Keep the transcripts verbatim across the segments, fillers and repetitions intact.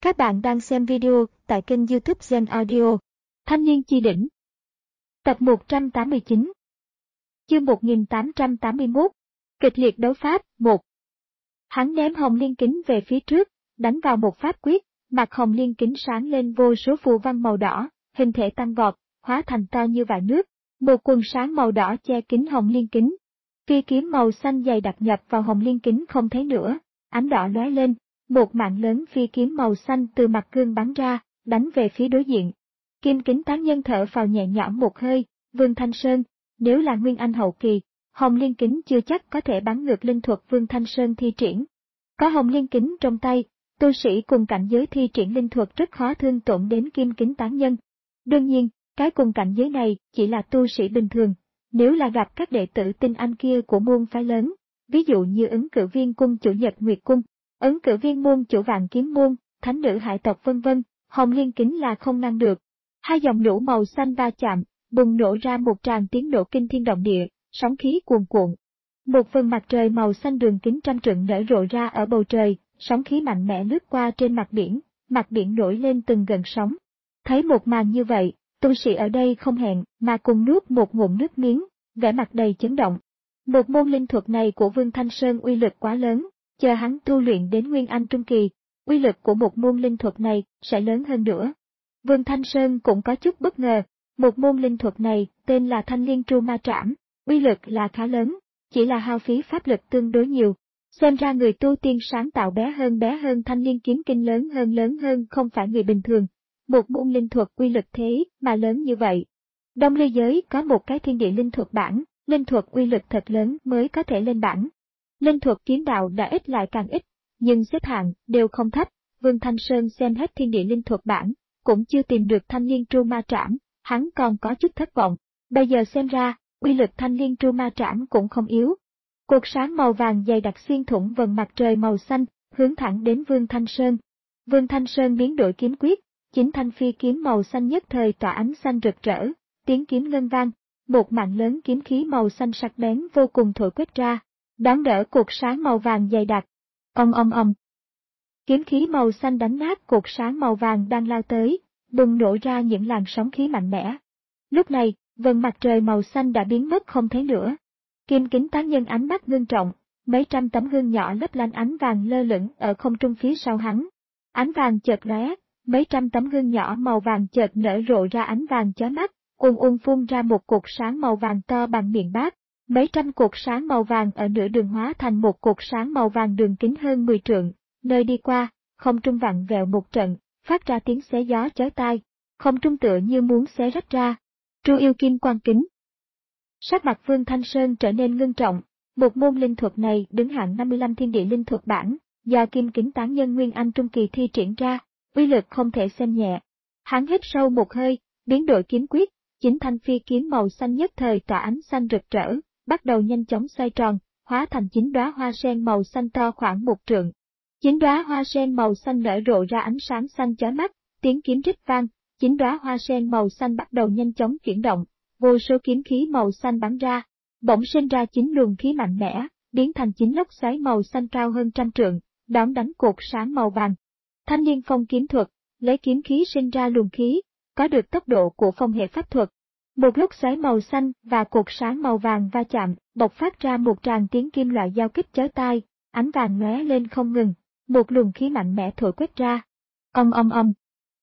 Các bạn đang xem video tại kênh YouTube Gen Audio. Thanh niên chi đỉnh. Tập một trăm tám mươi chín. Chương một nghìn tám trăm tám mươi mốt. Kịch liệt đấu pháp. một. Hắn ném hồng liên kính về phía trước, đánh vào một pháp quyết, mặt hồng liên kính sáng lên vô số phù văn màu đỏ, hình thể tăng vọt, hóa thành to như vại nước. Một quần sáng màu đỏ che kín hồng liên kính. Phi kiếm màu xanh dày đặc nhập vào hồng liên kính không thấy nữa, ánh đỏ lóe lên. Một mạng lớn phi kiếm màu xanh từ mặt gương bắn ra, đánh về phía đối diện. Kim kính tán nhân thở phào nhẹ nhõm một hơi, Vương Thanh Sơn, nếu là Nguyên Anh hậu kỳ, hồng liên kính chưa chắc có thể bắn ngược linh thuật Vương Thanh Sơn thi triển. Có hồng liên kính trong tay, tu sĩ cùng cảnh giới thi triển linh thuật rất khó thương tổn đến kim kính tán nhân. Đương nhiên, cái cùng cảnh giới này chỉ là tu sĩ bình thường, nếu là gặp các đệ tử tinh anh kia của môn phái lớn, ví dụ như ứng cử viên cung chủ Nhật Nguyệt Cung, ứng cử viên môn chủ Vạn Kiếm Môn, thánh nữ hải tộc vân vân, hồng liên kính là không ngăn được. Hai dòng lũ màu xanh va chạm, bùng nổ ra một tràng tiếng nổ kinh thiên động địa, sóng khí cuồn cuộn. Một phần mặt trời màu xanh đường kính trăm trượng nở rộ ra ở bầu trời, sóng khí mạnh mẽ lướt qua trên mặt biển, mặt biển nổi lên từng gần sóng. Thấy một màn như vậy, tu sĩ ở đây không hẹn mà cùng nuốt một ngụm nước miếng, vẻ mặt đầy chấn động. Một môn linh thuật này của Vương Thanh Sơn uy lực quá lớn. Chờ hắn tu luyện đến Nguyên Anh Trung Kỳ, uy lực của một môn linh thuật này sẽ lớn hơn nữa. Vương Thanh Sơn cũng có chút bất ngờ, một môn linh thuật này tên là Thanh Liên Tru Ma Trảm, uy lực là khá lớn, chỉ là hao phí pháp lực tương đối nhiều. Xem ra người tu tiên sáng tạo bé hơn bé hơn Thanh Liên Kiếm Kinh lớn hơn lớn hơn không phải người bình thường. Một môn linh thuật uy lực thế mà lớn như vậy. Đông Ly giới có một cái thiên địa linh thuật bảng, linh thuật uy lực thật lớn mới có thể lên bảng. Linh thuật kiếm đạo đã ít lại càng ít, nhưng xếp hạng đều không thấp. Vương Thanh Sơn xem hết thiên địa linh thuật bảng, cũng chưa tìm được Thanh Liên Tru Ma Trảm, hắn còn có chút thất vọng. Bây giờ xem ra, uy lực Thanh Liên Tru Ma Trảm cũng không yếu. Cột sáng màu vàng dày đặc xuyên thủng vầng mặt trời màu xanh, hướng thẳng đến Vương Thanh Sơn. Vương Thanh Sơn biến đổi kiếm quyết, chính thanh phi kiếm màu xanh nhất thời tỏa ánh xanh rực rỡ, tiếng kiếm ngân vang, một mạng lớn kiếm khí màu xanh sắc bén vô cùng thổi quét ra. Đón đỡ cột sáng màu vàng dày đặc. Ong ong ong. Kiếm khí màu xanh đánh nát cột sáng màu vàng đang lao tới, bùng nổ ra những làn sóng khí mạnh mẽ. Lúc này, vầng mặt trời màu xanh đã biến mất không thấy nữa. Kim kính tán nhân ánh mắt ngưng trọng, mấy trăm tấm gương nhỏ lấp lánh ánh vàng lơ lửng ở không trung phía sau hắn. Ánh vàng chợt lóe, mấy trăm tấm gương nhỏ màu vàng chợt nở rộ ra ánh vàng chói mắt, ùn ùn phun ra một cột sáng màu vàng to bằng miệng bát. Mấy trăm cột sáng màu vàng ở nửa đường hóa thành một cột sáng màu vàng đường kính hơn mười trượng, nơi đi qua, không trung vặn vẹo một trận, phát ra tiếng xé gió chói tai, không trung tựa như muốn xé rách ra. Tru yêu kim quang kính. Sắc mặt Vương Thanh Sơn trở nên ngưng trọng, một môn linh thuật này đứng hạng năm mươi lăm thiên địa linh thuật bảng, do kim kính tán nhân Nguyên Anh Trung Kỳ thi triển ra, uy lực không thể xem nhẹ. Hắn hít sâu một hơi, biến đổi kiếm quyết, chính thanh phi kiếm màu xanh nhất thời tỏa ánh xanh rực rỡ, bắt đầu nhanh chóng xoay tròn, hóa thành chín đóa hoa sen màu xanh to khoảng một trượng. Chín đóa hoa sen màu xanh nở rộ ra ánh sáng xanh chói mắt, tiếng kiếm rít vang, chín đóa hoa sen màu xanh bắt đầu nhanh chóng chuyển động, vô số kiếm khí màu xanh bắn ra, bỗng sinh ra chín luồng khí mạnh mẽ, biến thành chín lốc xoáy màu xanh cao hơn trăm trượng, đón đánh cột sáng màu vàng. Thanh Liên Phong kiếm thuật, lấy kiếm khí sinh ra luồng khí, có được tốc độ của phong hệ pháp thuật. Một lốc xoáy màu xanh và cột sáng màu vàng va chạm, bộc phát ra một tràng tiếng kim loại giao kích chói tai, ánh vàng lóe lên không ngừng, một luồng khí mạnh mẽ thổi quét ra. Ong ong ong.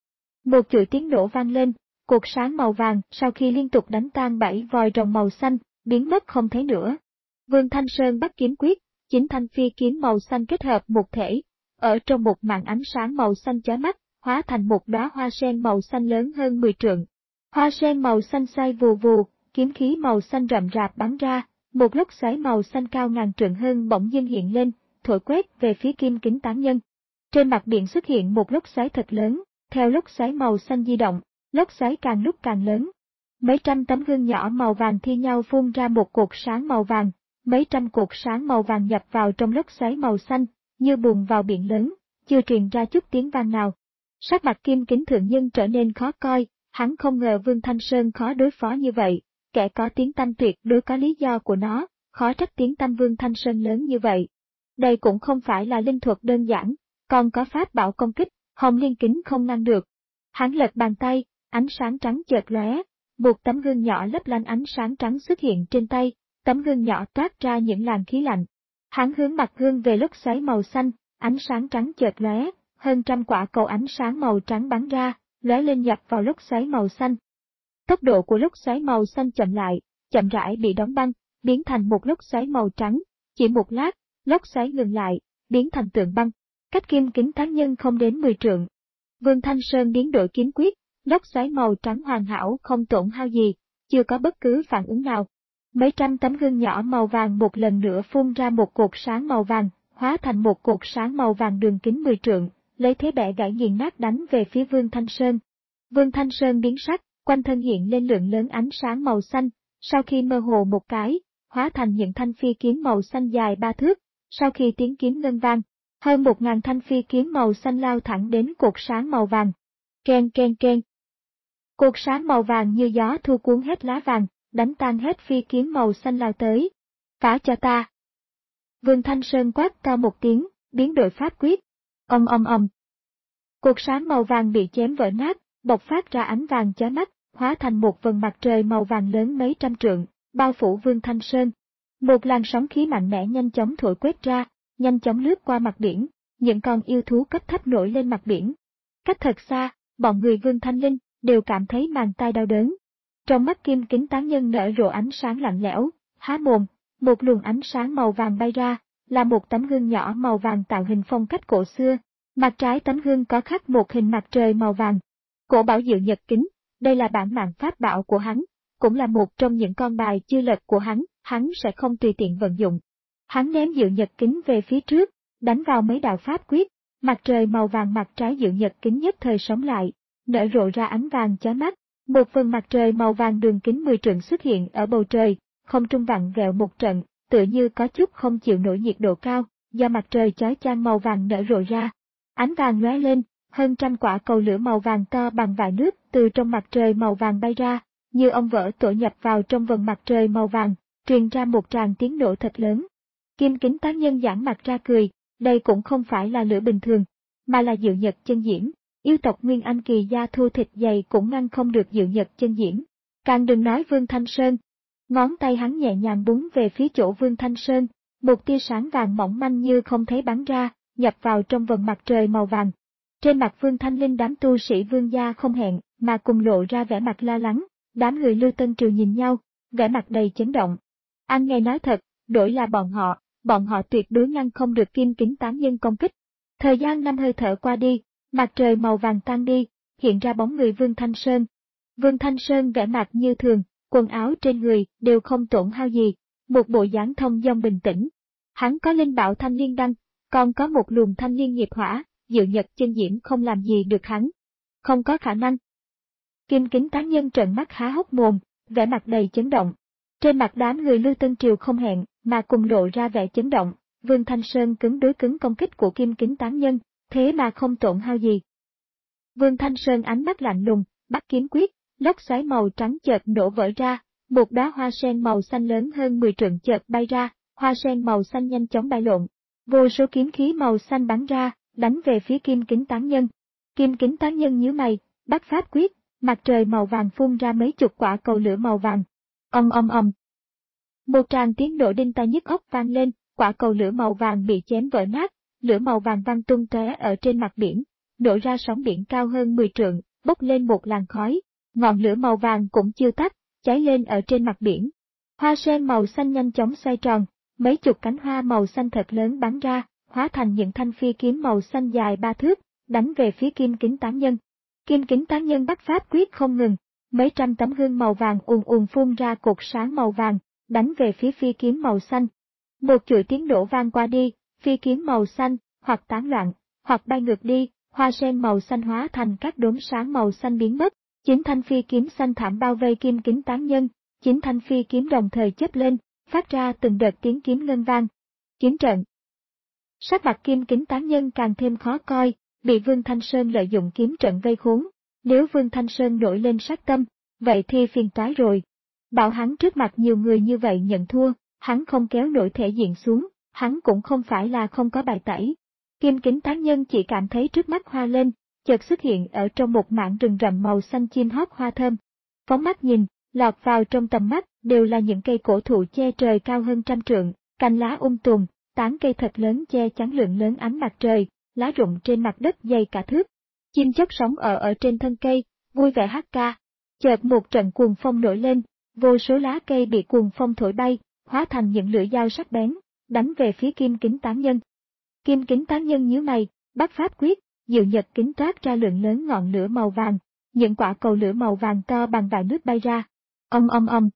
Một chuỗi tiếng nổ vang lên, cột sáng màu vàng sau khi liên tục đánh tan bảy vòi rồng màu xanh, biến mất không thấy nữa. Vương Thanh Sơn bắt kiếm quyết, chính thanh phi kiếm màu xanh kết hợp một thể, ở trong một màn ánh sáng màu xanh chói mắt, hóa thành một đóa hoa sen màu xanh lớn hơn mười trượng. Hoa sen màu xanh xoay vù vù, kiếm khí màu xanh rậm rạp bắn ra, một lốc xoáy màu xanh cao ngàn trượng hơn bỗng dưng hiện lên, thổi quét về phía kim kính tán nhân. Trên mặt biển xuất hiện một lốc xoáy thật lớn, theo lốc xoáy màu xanh di động, lốc xoáy càng lúc càng lớn. Mấy trăm tấm gương nhỏ màu vàng thi nhau phun ra một cột sáng màu vàng, mấy trăm cột sáng màu vàng nhập vào trong lốc xoáy màu xanh, như bùn vào biển lớn, chưa truyền ra chút tiếng vang nào. Sắc mặt kim kính thượng nhân trở nên khó coi. Hắn không ngờ Vương Thanh Sơn khó đối phó như vậy, kẻ có tiếng tăm tuyệt đối có lý do của nó, khó trách tiếng tăm Vương Thanh Sơn lớn như vậy. Đây cũng không phải là linh thuật đơn giản, còn có pháp bảo công kích, Hồng Liên Kính không ngăn được. Hắn lật bàn tay, ánh sáng trắng chợt lóe, một tấm gương nhỏ lấp lánh ánh sáng trắng xuất hiện trên tay, tấm gương nhỏ toát ra những làn khí lạnh. Hắn hướng mặt gương về lốc xoáy màu xanh, ánh sáng trắng chợt lóe, hơn trăm quả cầu ánh sáng màu trắng bắn ra, lóe lên nhập vào lốc xoáy màu xanh. Tốc độ của lốc xoáy màu xanh chậm lại, chậm rãi bị đóng băng, biến thành một lốc xoáy màu trắng. Chỉ một lát, lốc xoáy ngừng lại, biến thành tượng băng. Cách Kim Kính Tán Nhân không đến mười trượng. Vương Thanh Sơn biến đổi kiếm quyết, lốc xoáy màu trắng hoàn hảo không tổn hao gì, chưa có bất cứ phản ứng nào. Mấy trăm tấm gương nhỏ màu vàng một lần nữa phun ra một cột sáng màu vàng, hóa thành một cột sáng màu vàng đường kính mười trượng, lấy thế bẻ gãy nghiền nát đánh về phía Vương Thanh Sơn. Vương Thanh Sơn biến sắc, quanh thân hiện lên lượng lớn ánh sáng màu xanh, sau khi mơ hồ một cái, hóa thành những thanh phi kiếm màu xanh dài ba thước. Sau khi tiếng kiếm ngân vang, hơn một ngàn thanh phi kiếm màu xanh lao thẳng đến cột sáng màu vàng. Keng keng keng. Cột sáng màu vàng như gió thu cuốn hết lá vàng, đánh tan hết phi kiếm màu xanh lao tới. Phá cho ta. Vương Thanh Sơn quát cao một tiếng, biến đổi pháp quyết. Ầm ầm ầm. Cột sáng màu vàng bị chém vỡ nát, bộc phát ra ánh vàng chói mắt, hóa thành một vầng mặt trời màu vàng lớn mấy trăm trượng, bao phủ Vương Thanh Sơn. Một làn sóng khí mạnh mẽ nhanh chóng thổi quét ra, nhanh chóng lướt qua mặt biển, những con yêu thú cấp thấp nổi lên mặt biển. Cách thật xa, bọn người Vương Thanh Linh đều cảm thấy màng tai đau đớn. Trong mắt Kim Kính Tán Nhân nở rộ ánh sáng lạnh lẽo, há mồm, một luồng ánh sáng màu vàng bay ra, là một tấm gương nhỏ màu vàng tạo hình phong cách cổ xưa. Mặt trái tấm gương có khắc một hình mặt trời màu vàng. Cổ bảo Diệu Nhật Kính, đây là bản mạng pháp bảo của hắn, cũng là một trong những con bài chưa lật của hắn, hắn sẽ không tùy tiện vận dụng. Hắn ném Diệu Nhật Kính về phía trước, đánh vào mấy đạo pháp quyết, mặt trời màu vàng mặt trái Diệu Nhật Kính nhất thời sống lại, nở rộ ra ánh vàng chói mắt. Một vầng mặt trời màu vàng đường kính mười trượng xuất hiện ở bầu trời, không trung vặn vẹo một trận, tựa như có chút không chịu nổi nhiệt độ cao, do mặt trời chói chang màu vàng nở rộ ra. Ánh vàng lóe lên, hơn trăm quả cầu lửa màu vàng to bằng vại nước từ trong mặt trời màu vàng bay ra, như ong vỡ tổ nhập vào trong vầng mặt trời màu vàng, truyền ra một tràng tiếng nổ thật lớn. Kim Kính Tán Nhân giãn mặt ra cười, đây cũng không phải là lửa bình thường, mà là Diệu Nhật chân diễm. Yêu tộc Nguyên Anh kỳ da thô thịt dày cũng ngăn không được Diệu Nhật chân diễm. Càng đừng nói Vương Thanh Sơn. Ngón tay hắn nhẹ nhàng búng về phía chỗ Vương Thanh Sơn, một tia sáng vàng mỏng manh như không thấy bắn ra, nhập vào trong vầng mặt trời màu vàng. Trên mặt Vương Thanh Linh đám tu sĩ Vương gia không hẹn mà cùng lộ ra vẻ mặt lo lắng, đám người Lưu Tân Triều nhìn nhau, vẻ mặt đầy chấn động. Anh nghe nói thật, đổi là bọn họ, bọn họ tuyệt đối ngăn không được Kim Kính Tán Nhân công kích. Thời gian năm hơi thở qua đi, mặt trời màu vàng tan đi, hiện ra bóng người Vương Thanh Sơn. Vương Thanh Sơn vẻ mặt như thường, quần áo trên người đều không tổn hao gì, một bộ dáng thông dong bình tĩnh. Hắn có linh bảo thanh liên đăng, còn có một luồng thanh liên nghiệp hỏa, Diệu Nhật chân diễm không làm gì được hắn. Không có khả năng. Kim Kính Tán Nhân trợn mắt há hốc mồm, vẻ mặt đầy chấn động. Trên mặt đám người Lưu Tân Triều không hẹn mà cùng lộ ra vẻ chấn động, Vương Thanh Sơn cứng đối cứng công kích của Kim Kính Tán Nhân, thế mà không tổn hao gì. Vương Thanh Sơn ánh mắt lạnh lùng, bắt kiếm quyết, lốc xoáy màu trắng chợt nổ vỡ ra, một đóa hoa sen màu xanh lớn hơn mười trượng chợt bay ra, hoa sen màu xanh nhanh chóng bay lộn, vô số kiếm khí màu xanh bắn ra, đánh về phía Kim Kính Tán Nhân. Kim Kính Tán Nhân nhíu mày, bắt pháp quyết, mặt trời màu vàng phun ra mấy chục quả cầu lửa màu vàng. Ầm ầm ầm. Một tràng tiếng nổ đinh tai nhức óc vang lên, quả cầu lửa màu vàng bị chém vỡ nát, lửa màu vàng văng tung tóe ở trên mặt biển, nổ ra sóng biển cao hơn mười trượng, bốc lên một làn khói, ngọn lửa màu vàng cũng chưa tắt, cháy lên ở trên mặt biển. Hoa sen màu xanh nhanh chóng xoay tròn, mấy chục cánh hoa màu xanh thật lớn bắn ra, hóa thành những thanh phi kiếm màu xanh dài ba thước, đánh về phía Kim Kính Tán Nhân. Kim Kính Tán Nhân bắt pháp quyết không ngừng, mấy trăm tấm gương màu vàng ùn ùn phun ra cột sáng màu vàng, đánh về phía phi kiếm màu xanh. Một chuỗi tiếng nổ vang qua đi, phi kiếm màu xanh, hoặc tán loạn, hoặc bay ngược đi, hoa sen màu xanh hóa thành các đốm sáng màu xanh biến mất, chín thanh phi kiếm xanh thảm bao vây Kim Kính Tán Nhân, chín thanh phi kiếm đồng thời chớp lên, phát ra từng đợt tiếng kiếm ngân vang. Kiếm trận. Sắc mặt Kim Kính Tán Nhân càng thêm khó coi, bị Vương Thanh Sơn lợi dụng kiếm trận vây khốn. Nếu Vương Thanh Sơn nổi lên sát tâm, vậy thì phiền toái rồi. Bảo hắn trước mặt nhiều người như vậy nhận thua, hắn không kéo nổi thể diện xuống, hắn cũng không phải là không có bài tẩy. Kim Kính Tán Nhân chỉ cảm thấy trước mắt hoa lên, chợt xuất hiện ở trong một mảng rừng rậm màu xanh chim hót hoa thơm. Phóng mắt nhìn, lọt vào trong tầm mắt đều là những cây cổ thụ che trời cao hơn trăm trượng, cành lá um tùm, tán cây thật lớn che chắn lượng lớn ánh mặt trời, lá rụng trên mặt đất dày cả thước. Chim chóc sống ở ở trên thân cây, vui vẻ hát ca. Chợt một trận cuồng phong nổi lên, vô số lá cây bị cuồng phong thổi bay, hóa thành những lưỡi dao sắc bén, đánh về phía Kim Kính Tán Nhân. Kim Kính Tán Nhân nhíu mày, bắt pháp quyết, diệu nhật kính toát ra lượng lớn ngọn lửa màu vàng, những quả cầu lửa màu vàng to bằng vại nước bay ra. Ong ong ong.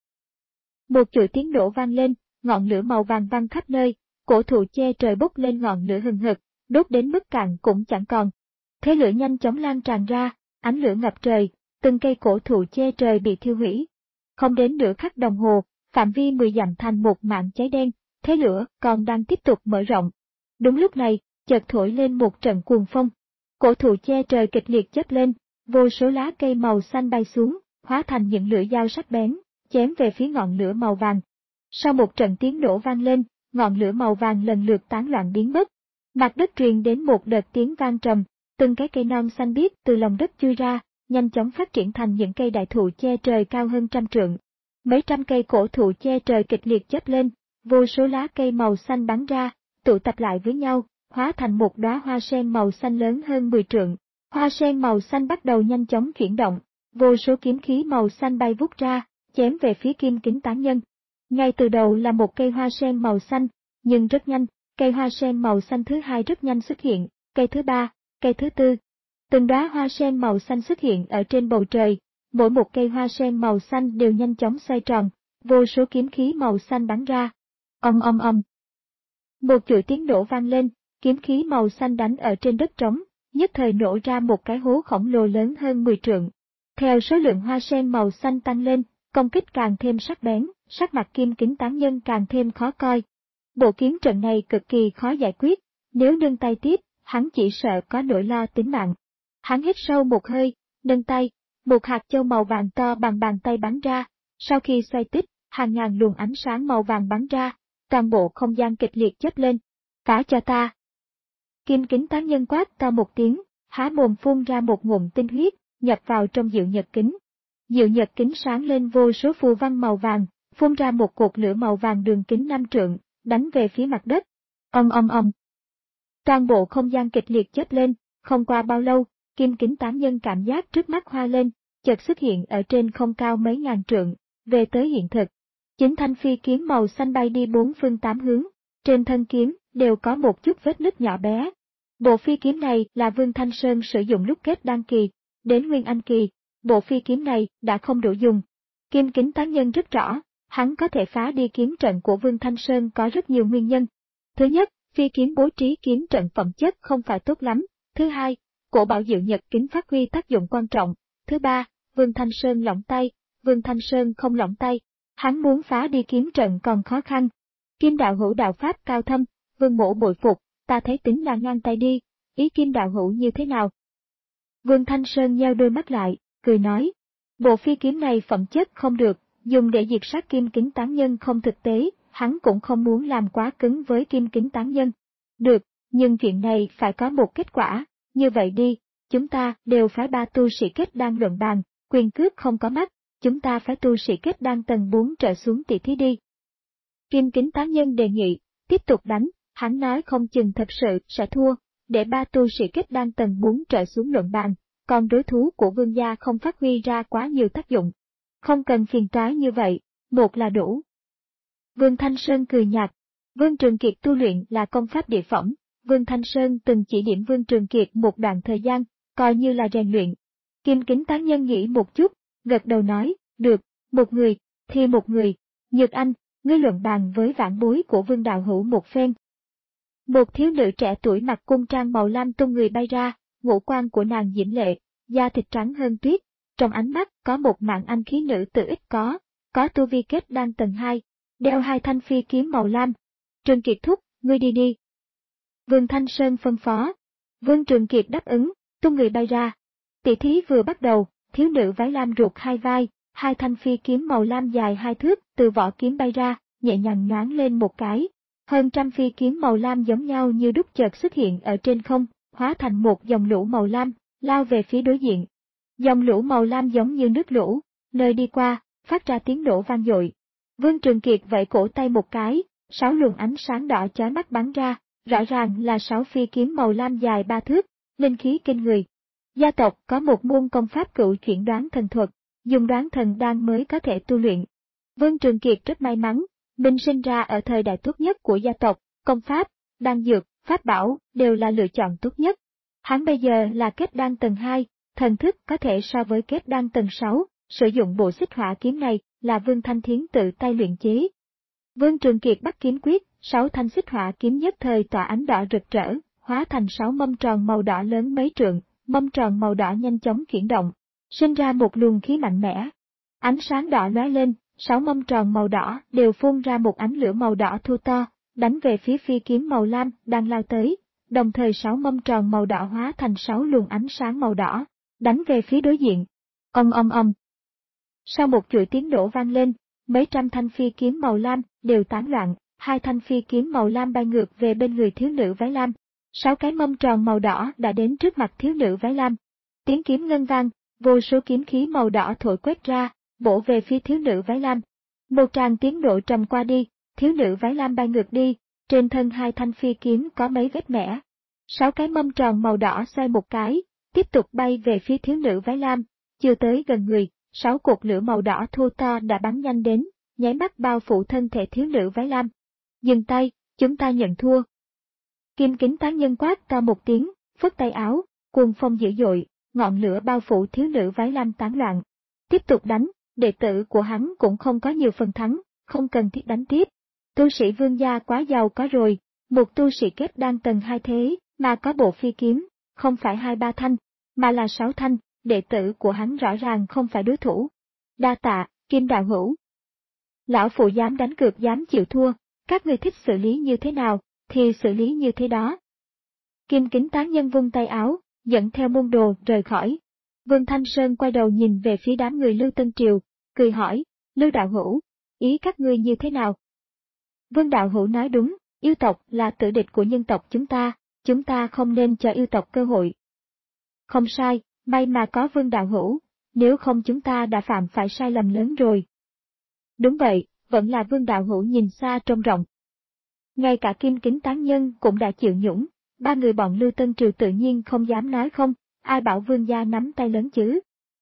Một chuỗi tiếng nổ vang lên, ngọn lửa màu vàng văng khắp nơi, cổ thụ che trời bốc lên ngọn lửa hừng hực, đốt đến mức cạn cũng chẳng còn. Thế lửa nhanh chóng lan tràn ra, ánh lửa ngập trời, từng cây cổ thụ che trời bị thiêu hủy. Không đến nửa khắc đồng hồ, phạm vi mười dặm thành một mảng cháy đen, thế lửa còn đang tiếp tục mở rộng. Đúng lúc này, chợt thổi lên một trận cuồng phong. Cổ thụ che trời kịch liệt chớp lên, vô số lá cây màu xanh bay xuống, hóa thành những lưỡi dao sắc bén, chém về phía ngọn lửa màu vàng. Sau một trận tiếng nổ vang lên, ngọn lửa màu vàng lần lượt tán loạn biến mất. Mặt đất truyền đến một đợt tiếng vang trầm, từng cái cây non xanh biếc từ lòng đất chui ra, nhanh chóng phát triển thành những cây đại thụ che trời cao hơn trăm trượng. Mấy trăm cây cổ thụ che trời kịch liệt chớp lên, vô số lá cây màu xanh bắn ra, tụ tập lại với nhau, hóa thành một đóa hoa sen màu xanh lớn hơn mười trượng. Hoa sen màu xanh bắt đầu nhanh chóng chuyển động, vô số kiếm khí màu xanh bay vút ra, chém về phía Kim Kính Tán Nhân. Ngay từ đầu là một cây hoa sen màu xanh, nhưng rất nhanh, cây hoa sen màu xanh thứ hai rất nhanh xuất hiện, cây thứ ba, cây thứ tư. Từng đóa hoa sen màu xanh xuất hiện ở trên bầu trời, mỗi một cây hoa sen màu xanh đều nhanh chóng xoay tròn, vô số kiếm khí màu xanh bắn ra. Ong ong ong. Một chuỗi tiếng nổ vang lên, kiếm khí màu xanh đánh ở trên đất trống, nhất thời nổ ra một cái hố khổng lồ lớn hơn mười trượng. Theo số lượng hoa sen màu xanh tăng lên, công kích càng thêm sắc bén, sắc mặt Kim Kính Tán Nhân càng thêm khó coi. Bộ kiếm trận này cực kỳ khó giải quyết, nếu nâng tay tiếp, hắn chỉ sợ có nỗi lo tính mạng. Hắn hít sâu một hơi, nâng tay, một hạt châu màu vàng to bằng bàn tay bắn ra, sau khi xoay tích, hàng ngàn luồng ánh sáng màu vàng bắn ra, toàn bộ không gian kịch liệt chớp lên. Phá cho ta! Kim Kính Tán Nhân quát to một tiếng, há mồm phun ra một ngụm tinh huyết, nhập vào trong diệu nhật kính. Diệu nhật kính sáng lên vô số phù văn màu vàng, phun ra một cột lửa màu vàng đường kính năm trượng, đánh về phía mặt đất. Ong ong ong. Toàn bộ không gian kịch liệt chớp lên, không qua bao lâu, Kim Kính Tán Nhân cảm giác trước mắt hoa lên, chợt xuất hiện ở trên không cao mấy ngàn trượng, về tới hiện thực. Chính thanh phi kiếm màu xanh bay đi bốn phương tám hướng, trên thân kiếm đều có một chút vết nứt nhỏ bé. Bộ phi kiếm này là Vương Thanh Sơn sử dụng lúc kết đan kỳ, đến Nguyên Anh kỳ, bộ phi kiếm này đã không đủ dùng. Kim Kính Tán Nhân rất rõ, hắn có thể phá đi kiếm trận của Vương Thanh Sơn có rất nhiều nguyên nhân. Thứ nhất, phi kiếm bố trí kiếm trận phẩm chất không phải tốt lắm. Thứ hai, cổ bảo diệu nhật kính phát huy tác dụng quan trọng. Thứ ba, Vương Thanh Sơn lỏng tay, Vương Thanh Sơn không lỏng tay. Hắn muốn phá đi kiếm trận còn khó khăn. Kim đạo hữu đạo pháp cao thâm, Vương mỗ bội phục, ta thấy tính là ngang tay đi, ý Kim đạo hữu như thế nào? Vương Thanh Sơn nheo đôi mắt lại, cười nói, bộ phi kiếm này phẩm chất không được, dùng để diệt sát Kim Kính Tán Nhân không thực tế, hắn cũng không muốn làm quá cứng với Kim Kính Tán Nhân. Được, nhưng chuyện này phải có một kết quả, như vậy đi, chúng ta đều phái ba tu sĩ kết đan luận bàn, quyền cước không có mắt, chúng ta phải tu sĩ kết đan tầng bốn trở xuống tỷ thí đi. Kim Kính Tán Nhân đề nghị, tiếp tục đánh, hắn nói không chừng thật sự sẽ thua, để ba tu sĩ kết đan tầng bốn trở xuống luận bàn, còn đối thủ của Vương gia không phát huy ra quá nhiều tác dụng. Không cần phiền toái như vậy, một là đủ. Vương Thanh Sơn cười nhạt, Vương Trường Kiệt tu luyện là công pháp địa phẩm, Vương Thanh Sơn từng chỉ điểm Vương Trường Kiệt một đoạn thời gian, coi như là rèn luyện. Kim Kính Tán Nhân nghĩ một chút, gật đầu nói, được, một người, thì một người, Nhược Anh, ngươi luận bàn với vãn bối của Vương đạo hữu một phen. Một thiếu nữ trẻ tuổi mặc cung trang màu lam tung người bay ra, ngũ quan của nàng diễm lệ, da thịt trắng hơn tuyết, trong ánh mắt có một mạn anh khí nữ tự ít có, có tu vi kết đan tầng hai, đeo hai thanh phi kiếm màu lam. Trường Kiệt thúc, ngươi đi đi. Vương Thanh Sơn phân phó. Vương Trường Kiệt đáp ứng, tung người bay ra. Tỷ thí vừa bắt đầu, thiếu nữ váy lam ruột hai vai, hai thanh phi kiếm màu lam dài hai thước từ vỏ kiếm bay ra, nhẹ nhàng nhoáng lên một cái. Hơn trăm phi kiếm màu lam giống nhau như đúc chợt xuất hiện ở trên không, hóa thành một dòng lũ màu lam, lao về phía đối diện. Dòng lũ màu lam giống như nước lũ, nơi đi qua, phát ra tiếng nổ vang dội. Vương Trường Kiệt vẫy cổ tay một cái, sáu luồng ánh sáng đỏ chói mắt bắn ra, rõ ràng là sáu phi kiếm màu lam dài ba thước, linh khí kinh người. Gia tộc có một môn công pháp cựu chuyển đoán thần thuật, dùng đoán thần đan mới có thể tu luyện. Vương Trường Kiệt rất may mắn, mình sinh ra ở thời đại tốt nhất của gia tộc, công pháp, đan dược, pháp bảo đều là lựa chọn tốt nhất. Hắn bây giờ là kết đan tầng hai, thần thức có thể so với kết đan tầng sáu, sử dụng bộ xích hỏa kiếm này là Vương Thanh Thiến tự tay luyện chế. Vương Trường Kiệt bắt kiếm quyết, sáu thanh xích hỏa kiếm nhất thời tỏa ánh đỏ rực rỡ, hóa thành sáu mâm tròn màu đỏ lớn mấy trượng, mâm tròn màu đỏ nhanh chóng chuyển động, sinh ra một luồng khí mạnh mẽ. Ánh sáng đỏ lóe lên, sáu mâm tròn màu đỏ đều phun ra một ánh lửa màu đỏ thu to, đánh về phía phi kiếm màu lam đang lao tới, đồng thời sáu mâm tròn màu đỏ hóa thành sáu luồng ánh sáng màu đỏ, đánh về phía đối diện. Ong ong ong. Sau một chuỗi tiếng nổ vang lên, mấy trăm thanh phi kiếm màu lam đều tán loạn, hai thanh phi kiếm màu lam bay ngược về bên người thiếu nữ váy lam. Sáu cái mâm tròn màu đỏ đã đến trước mặt thiếu nữ váy lam. Tiếng kiếm ngân vang, vô số kiếm khí màu đỏ thổi quét ra, bổ về phía thiếu nữ váy lam. Một tràng tiếng nổ trầm qua đi, thiếu nữ váy lam bay ngược đi, trên thân hai thanh phi kiếm có mấy vết mẻ. Sáu cái mâm tròn màu đỏ xoay một cái, tiếp tục bay về phía thiếu nữ váy lam, chưa tới gần người, sáu cột lửa màu đỏ thô to đã bắn nhanh đến, nháy mắt bao phủ thân thể thiếu nữ váy lam. Dừng tay, chúng ta nhận thua. Kim Kính Tán Nhân quát to một tiếng, phất tay áo, cuồng phong dữ dội, ngọn lửa bao phủ thiếu nữ váy lam tán loạn. Tiếp tục đánh, đệ tử của hắn cũng không có nhiều phần thắng, không cần thiết đánh tiếp. Tu sĩ Vương gia quá giàu có rồi, một tu sĩ kết đan tầng hai thế, mà có bộ phi kiếm, không phải hai ba thanh, mà là sáu thanh, đệ tử của hắn rõ ràng không phải đối thủ. Đa tạ, Kim đạo hữu. Lão phụ dám đánh cược dám chịu thua, các ngươi thích xử lý như thế nào, thì xử lý như thế đó. Kim Kính Tán Nhân vung tay áo, dẫn theo môn đồ rời khỏi. Vương Thanh Sơn quay đầu nhìn về phía đám người Lưu Tân Triều, cười hỏi, Lưu đạo hữu, ý các ngươi như thế nào? Vương đạo hữu nói đúng, yêu tộc là tử địch của nhân tộc chúng ta, chúng ta không nên cho yêu tộc cơ hội. Không sai, may mà có Vương đạo hữu, nếu không chúng ta đã phạm phải sai lầm lớn rồi. Đúng vậy, vẫn là Vương đạo hữu nhìn xa trông rộng. Ngay cả Kim Kính Tán Nhân cũng đã chịu nhũng, ba người bọn Lưu Tân Triều tự nhiên không dám nói không, ai bảo Vương gia nắm tay lớn chứ.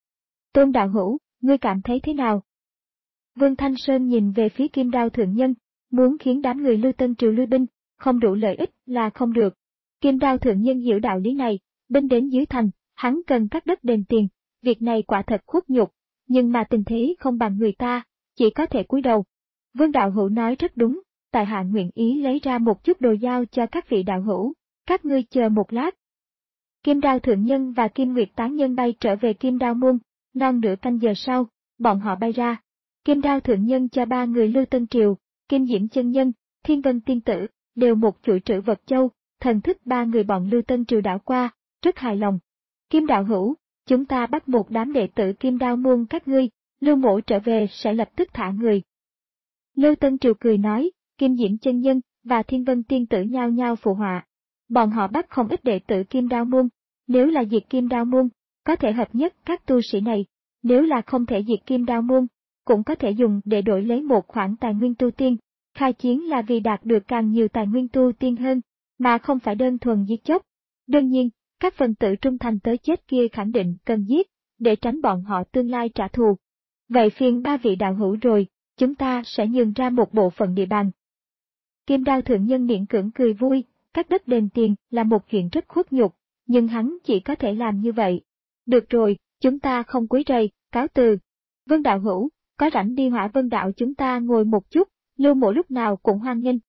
Tôn đạo hữu, ngươi cảm thấy thế nào? Vương Thanh Sơn nhìn về phía Kim Đao Thượng Nhân, muốn khiến đám người Lưu Tân Triều lui binh, không đủ lợi ích là không được. Kim Đao Thượng Nhân hiểu đạo lý này, binh đến dưới thành, hắn cần cắt đất đền tiền, việc này quả thật khuất nhục, nhưng mà tình thế không bằng người ta, chỉ có thể cúi đầu. Vương đạo hữu nói rất đúng, tại hạ nguyện ý lấy ra một chút đồ giao cho các vị đạo hữu, các ngươi chờ một lát. Kim Đao Thượng Nhân và Kim Nguyệt Tán Nhân bay trở về Kim Đao Môn, non nửa canh giờ sau, bọn họ bay ra. Kim Đao Thượng Nhân cho ba người Lưu Tân Triều, Kim Diễm Chân Nhân, Thiên Vân Tiên Tử, đều một chuỗi trữ vật châu, thần thức ba người bọn Lưu Tân Triều đảo qua, rất hài lòng. Kim đạo hữu, chúng ta bắt một đám đệ tử Kim Đao Môn các ngươi, Lưu mỗ trở về sẽ lập tức thả người. Lưu Tân Triều cười nói, Kim Diễm Chân Nhân và Thiên Vân Tiên Tử nhao nhao phụ họa. Bọn họ bắt không ít đệ tử Kim Đao Môn, nếu là diệt Kim Đao Môn, có thể hợp nhất các tu sĩ này, nếu là không thể diệt Kim Đao Môn, cũng có thể dùng để đổi lấy một khoản tài nguyên tu tiên. Khai chiến là vì đạt được càng nhiều tài nguyên tu tiên hơn, mà không phải đơn thuần giết chóc. Đương nhiên, các phần tử trung thành tới chết kia khẳng định cần giết, để tránh bọn họ tương lai trả thù. Vậy phiền ba vị đạo hữu rồi, chúng ta sẽ nhường ra một bộ phận địa bàn. Kim Đao Thượng Nhân miễn cưỡng cười vui, cắt đất đền tiền là một chuyện rất khuất nhục, nhưng hắn chỉ có thể làm như vậy. Được rồi, chúng ta không quấy rầy, cáo từ. Vương đạo hữu, có rảnh đi Hỏa Vân đạo chúng ta ngồi một chút, Lưu mộ lúc nào cũng hoan nghênh.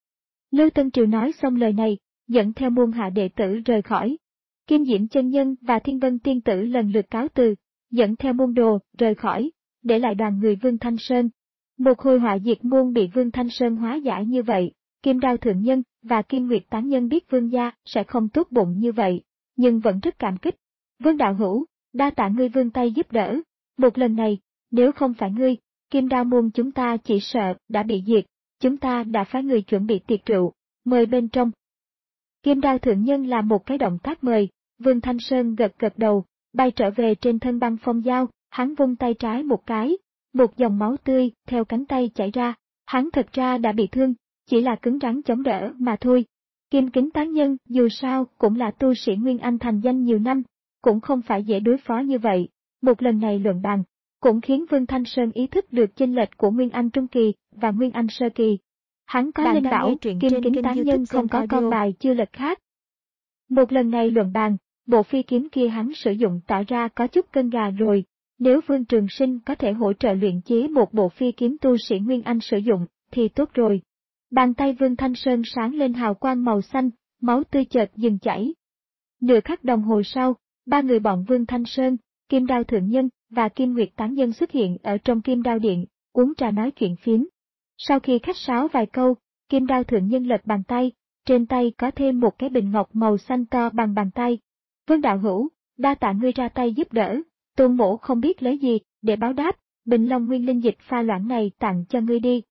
Lưu Tân Triều nói xong lời này, dẫn theo môn hạ đệ tử rời khỏi. Kim Diễm Chân Nhân và Thiên Vân Tiên Tử lần lượt cáo từ, dẫn theo môn đồ rời khỏi, để lại đoàn người Vương Thanh Sơn. Một hồi họa diệt môn bị Vương Thanh Sơn hóa giải như vậy, Kim Đao Thượng Nhân và Kim Nguyệt Tán Nhân biết Vương gia sẽ không tốt bụng như vậy, nhưng vẫn rất cảm kích. Vương đạo hữu, đa tạ ngươi vươn tay giúp đỡ, một lần này, nếu không phải ngươi, Kim Đao môn chúng ta chỉ sợ đã bị diệt, chúng ta đã phái người chuẩn bị tiệc rượu, mời bên trong. Kim Đao Thượng Nhân làm một cái động tác mời, Vương Thanh Sơn gật gật đầu, bay trở về trên thân băng phong dao, hắn vung tay trái một cái, một dòng máu tươi theo cánh tay chảy ra, hắn thật ra đã bị thương, chỉ là cứng rắn chống đỡ mà thôi. Kim Kính Tán Nhân dù sao cũng là tu sĩ Nguyên Anh thành danh nhiều năm, cũng không phải dễ đối phó như vậy. Một lần này luận bàn, cũng khiến Vương Thanh Sơn ý thức được chênh lệch của Nguyên Anh Trung Kỳ và Nguyên Anh Sơ Kỳ. Hắn có linh bảo, Kim Kính Tán Nhân không có con bài chưa lật khác. Một lần này luận bàn, bộ phi kiếm kia hắn sử dụng tỏ ra có chút cân gà rồi, nếu Vương Trường Sinh có thể hỗ trợ luyện chế một bộ phi kiếm tu sĩ Nguyên Anh sử dụng, thì tốt rồi. Bàn tay Vương Thanh Sơn sáng lên hào quang màu xanh, máu tươi chợt dừng chảy. Nửa khắc đồng hồ sau, ba người bọn Vương Thanh Sơn, Kim Đao Thượng Nhân và Kim Nguyệt Tán Nhân xuất hiện ở trong Kim Đao Điện, uống trà nói chuyện phiếm. Sau khi khách sáo vài câu, Kim Đao Thượng Nhân lật bàn tay, trên tay có thêm một cái bình ngọc màu xanh to bằng bàn tay. Vương đạo hữu, đa tạ ngươi ra tay giúp đỡ, Tôn mỗ không biết lấy gì để báo đáp, bình long nguyên linh dịch pha loãng này tặng cho ngươi đi.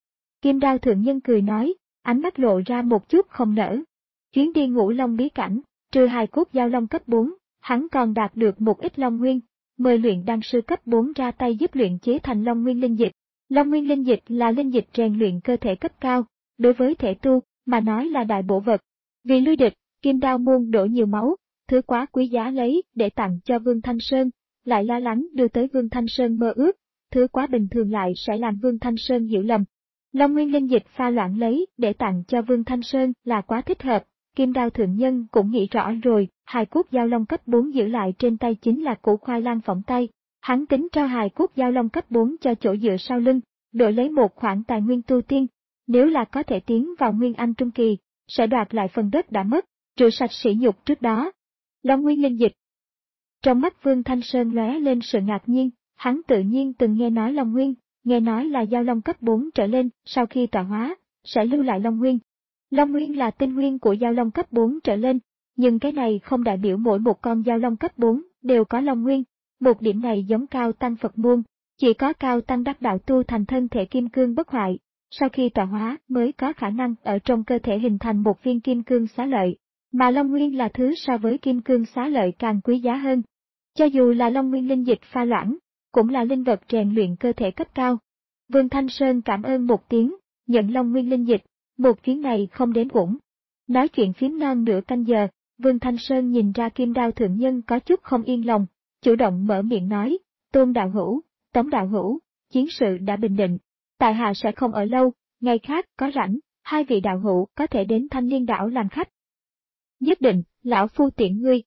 Kim Đao Thượng Nhân cười nói, ánh mắt lộ ra một chút không nở. Chuyến đi Ngũ Long bí cảnh, trừ hài cốt giao long cấp bốn, hắn còn đạt được một ít long nguyên, mời luyện đan sư cấp bốn ra tay giúp luyện chế thành long nguyên linh dịch. Long nguyên linh dịch là linh dịch rèn luyện cơ thể cấp cao, đối với thể tu mà nói là đại bổ vật. Vì lui địch, Kim Đao Môn đổ nhiều máu, thứ quá quý giá lấy để tặng cho Vương Thanh Sơn, lại lo lắng đưa tới Vương Thanh Sơn mơ ước, thứ quá bình thường lại sẽ làm Vương Thanh Sơn hiểu lầm. Long nguyên linh dịch pha loãng lấy để tặng cho Vương Thanh Sơn là quá thích hợp, Kim Đao Thượng Nhân cũng nghĩ rõ rồi, hài cốt giao long cấp bốn giữ lại trên tay chính là củ khoai lang phỏng tay. Hắn tính cho hài cốt giao long cấp bốn cho chỗ dựa sau lưng, đổi lấy một khoản tài nguyên tu tiên, nếu là có thể tiến vào Nguyên Anh Trung Kỳ, sẽ đoạt lại phần đất đã mất, trừ sạch sỉ nhục trước đó. Long nguyên linh dịch. Trong mắt Vương Thanh Sơn lóe lên sự ngạc nhiên, hắn tự nhiên từng nghe nói Long Nguyên, nghe nói là giao long cấp bốn trở lên, sau khi tọa hóa, sẽ lưu lại Long Nguyên. Long Nguyên là tinh nguyên của giao long cấp bốn trở lên, nhưng cái này không đại biểu mỗi một con giao long cấp bốn đều có Long Nguyên. Một điểm này giống Cao Tăng Phật môn, chỉ có Cao Tăng đắc đạo tu thành thân thể kim cương bất hoại, sau khi tọa hóa mới có khả năng ở trong cơ thể hình thành một viên kim cương xá lợi, mà Long Nguyên là thứ so với kim cương xá lợi càng quý giá hơn. Cho dù là Long Nguyên linh dịch pha loãng, cũng là linh vật rèn luyện cơ thể cấp cao. Vương Thanh Sơn cảm ơn một tiếng, nhận Long Nguyên linh dịch, một chuyến này không đến uổng. Nói chuyện phím non nửa canh giờ, Vương Thanh Sơn nhìn ra Kim Đao Thượng Nhân có chút không yên lòng, chủ động mở miệng nói, Tôn đạo hữu, Tống đạo hữu, chiến sự đã bình định, tại hạ sẽ không ở lâu, ngày khác có rảnh, hai vị đạo hữu có thể đến Thanh Liên đảo làm khách. Nhất định, lão phu tiễn ngươi.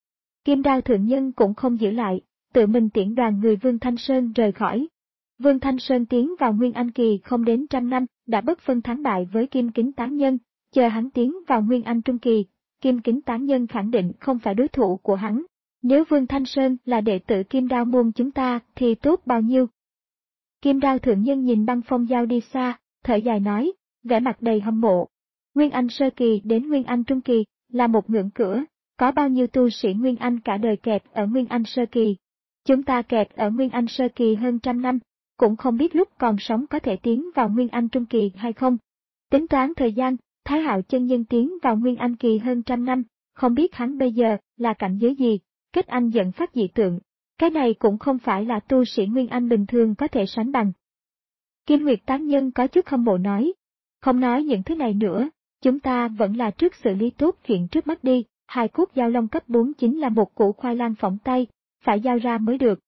Kim Đao Thượng Nhân cũng không giữ lại, tự mình tiễn đoàn người Vương Thanh Sơn rời khỏi. Vương Thanh Sơn tiến vào Nguyên Anh Kỳ không đến trăm năm, đã bất phân thắng bại với Kim Kính Tán Nhân, chờ hắn tiến vào Nguyên Anh Trung Kỳ, Kim Kính Tán Nhân khẳng định không phải đối thủ của hắn. Nếu Vương Thanh Sơn là đệ tử Kim Đao môn chúng ta thì tốt bao nhiêu. Kim Đao Thượng Nhân nhìn băng phong dao đi xa, thở dài nói, vẻ mặt đầy hâm mộ. Nguyên Anh Sơ Kỳ đến Nguyên Anh Trung Kỳ là một ngưỡng cửa, có bao nhiêu tu sĩ Nguyên Anh cả đời kẹt ở Nguyên Anh Sơ Kỳ. Chúng ta kẹt ở Nguyên Anh Sơ Kỳ hơn trăm năm, cũng không biết lúc còn sống có thể tiến vào Nguyên Anh Trung Kỳ hay không. Tính toán thời gian, Thái Hạo chân nhân tiến vào Nguyên Anh Kỳ hơn trăm năm, không biết hắn bây giờ là cảnh giới gì, kết anh dẫn phát dị tượng. Cái này cũng không phải là tu sĩ Nguyên Anh bình thường có thể sánh bằng. Kim Nguyệt Tán Nhân có chút hâm mộ nói, không nói những thứ này nữa, chúng ta vẫn là trước xử lý tốt chuyện trước mắt đi, hài cốt giao long cấp bốn chính là một củ khoai lang phỏng tay, phải giao ra mới được.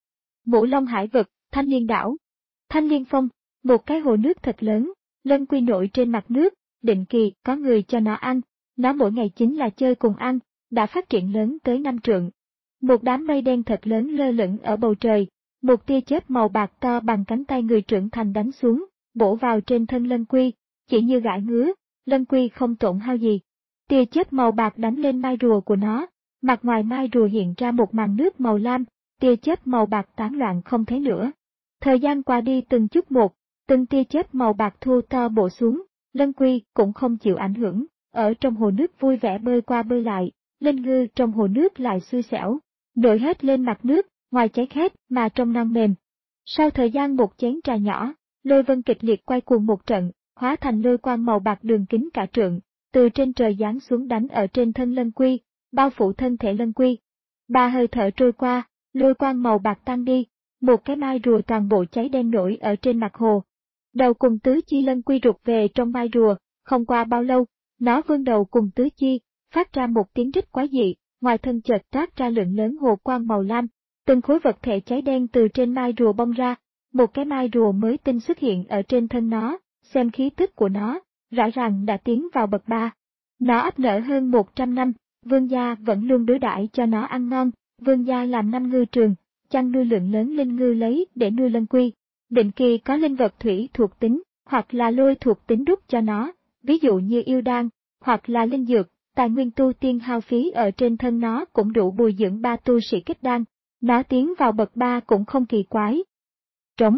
Ngũ Long hải vực, Thanh Liên đảo. Thanh Liên Phong, một cái hồ nước thật lớn, lân quy nổi trên mặt nước, định kỳ có người cho nó ăn, nó mỗi ngày chính là chơi cùng ăn, đã phát triển lớn tới năm trượng. Một đám mây đen thật lớn lơ lửng ở bầu trời, một tia chớp màu bạc to bằng cánh tay người trưởng thành đánh xuống, bổ vào trên thân lân quy, chỉ như gãi ngứa, lân quy không tổn hao gì. Tia chớp màu bạc đánh lên mai rùa của nó, mặt ngoài mai rùa hiện ra một màn nước màu lam, tia chớp màu bạc tán loạn không thấy nữa. Thời gian qua đi từng chút một, từng tia chớp màu bạc thu to bổ xuống, lân quy cũng không chịu ảnh hưởng, ở trong hồ nước vui vẻ bơi qua bơi lại, linh ngư trong hồ nước lại xui xẻo, nổi hết lên mặt nước, ngoài cháy khét mà trong non mềm. Sau thời gian một chén trà nhỏ, lôi vân kịch liệt quay cuồng một trận, hóa thành lôi quang màu bạc đường kính cả trượng, từ trên trời giáng xuống đánh ở trên thân lân quy, bao phủ thân thể Lân Quy. Ba hơi thở trôi qua, lôi quang màu bạc tan đi, một cái mai rùa toàn bộ cháy đen nổi ở trên mặt hồ. Đầu cùng tứ chi Lân Quy rụt về trong mai rùa, không qua bao lâu, nó vươn đầu cùng tứ chi, phát ra một tiếng rít quái dị, ngoài thân chợt toát ra lượng lớn hồ quang màu lam, từng khối vật thể cháy đen từ trên mai rùa bong ra, một cái mai rùa mới tinh xuất hiện ở trên thân nó, xem khí tức của nó, rõ ràng đã tiến vào bậc ba. Nó ấp nở hơn một trăm năm, vương gia vẫn luôn đối đãi cho nó ăn ngon, vương gia làm năm ngư trường, chăn nuôi lượng lớn linh ngư lấy để nuôi Lân Quy. Định kỳ có linh vật thủy thuộc tính, hoặc là lôi thuộc tính đúc cho nó, ví dụ như yêu đan, hoặc là linh dược, tài nguyên tu tiên hao phí ở trên thân nó cũng đủ bồi dưỡng ba tu sĩ kết đan, nó tiến vào bậc ba cũng không kỳ quái. Trống.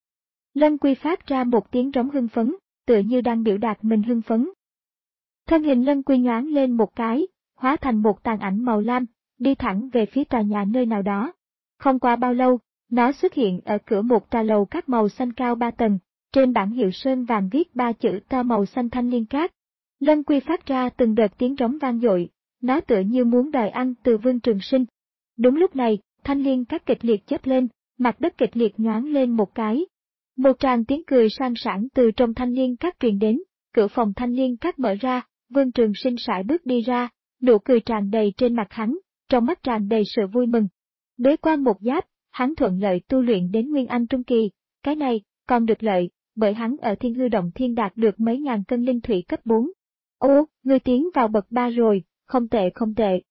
Lân Quy phát ra một tiếng rống hưng phấn, tựa như đang biểu đạt mình hưng phấn. Thân hình Lân Quy nhoáng lên một cái, hóa thành một tàn ảnh màu lam, đi thẳng về phía tòa nhà nơi nào đó. Không qua bao lâu, nó xuất hiện ở cửa một tòa lầu các màu xanh cao ba tầng, trên bảng hiệu sơn vàng viết ba chữ to màu xanh Thanh Liên Các. Lân Quy phát ra từng đợt tiếng trống vang dội, nó tựa như muốn đòi ăn từ Vương Trường Sinh. Đúng lúc này, Thanh Liên Các kịch liệt chớp lên, mặt đất kịch liệt nhoáng lên một cái. Một tràng tiếng cười sang sảng từ trong Thanh Liên Các truyền đến, cửa phòng Thanh Liên Các mở ra, Vương Trường Sinh sải bước đi ra, nụ cười tràn đầy trên mặt hắn, trong mắt tràn đầy sự vui mừng. Bế quan một giáp, hắn thuận lợi tu luyện đến Nguyên Anh Trung Kỳ, cái này còn được lợi, bởi hắn ở Thiên Hư Động Thiên đạt được mấy ngàn cân linh thủy cấp bốn. Ô, ngươi tiến vào bậc ba rồi, không tệ không tệ.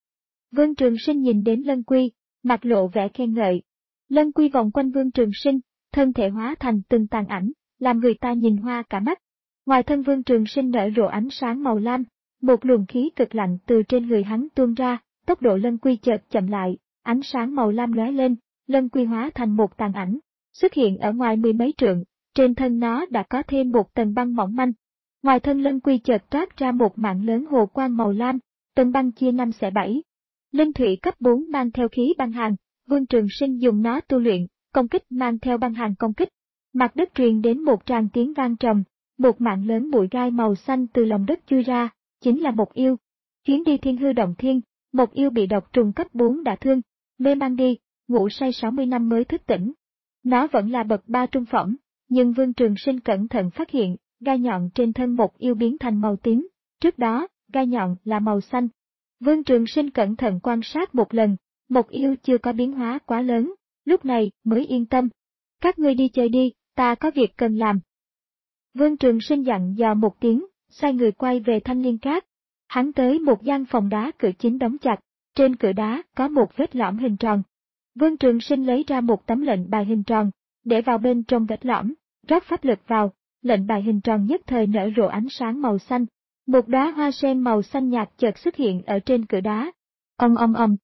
Vương Trường Sinh nhìn đến Lân Quy, mặt lộ vẻ khen ngợi. Lân Quy vòng quanh Vương Trường Sinh, thân thể hóa thành từng tàn ảnh, làm người ta nhìn hoa cả mắt. Ngoài thân Vương Trường Sinh nở rộ ánh sáng màu lam, một luồng khí cực lạnh từ trên người hắn tuôn ra, tốc độ Lân Quy chợt chậm lại, ánh sáng màu lam lóe lên, Lân Quy hóa thành một tàn ảnh, xuất hiện ở ngoài mười mấy trượng, trên thân nó đã có thêm một tầng băng mỏng manh. Ngoài thân Lân Quy chợt toát ra một mạng lớn hồ quang màu lam, tầng băng chia năm xẻ bảy. Linh thủy cấp bốn mang theo khí băng hàn, Vương Trường Sinh dùng nó tu luyện, công kích mang theo băng hàn công kích. Mặt đất truyền đến một tràng tiếng vang trầm, một mạng lớn bụi gai màu xanh từ lòng đất chui ra, chính là một yêu. Chuyến đi Thiên Hư Động Thiên, một yêu bị độc trùng cấp bốn đả thương, mê man đi, ngủ say sáu mươi năm mới thức tỉnh. Nó vẫn là bậc ba trung phẩm, nhưng Vương Trường Sinh cẩn thận phát hiện, gai nhọn trên thân một yêu biến thành màu tím, trước đó, gai nhọn là màu xanh. Vương Trường Sinh cẩn thận quan sát một lần, một yêu chưa có biến hóa quá lớn, lúc này mới yên tâm. Các ngươi đi chơi đi, ta có việc cần làm. Vương Trường Sinh dặn dò một tiếng, xoay người quay về Thanh Liên Các. Hắn tới một gian phòng đá cửa chính đóng chặt, trên cửa đá có một vết lõm hình tròn. Vương Trường Sinh lấy ra một tấm lệnh bài hình tròn, để vào bên trong vết lõm, rót pháp lực vào, lệnh bài hình tròn nhất thời nở rộ ánh sáng màu xanh. Một đóa hoa sen màu xanh nhạt chợt xuất hiện ở trên cửa đá. Ong ong ong.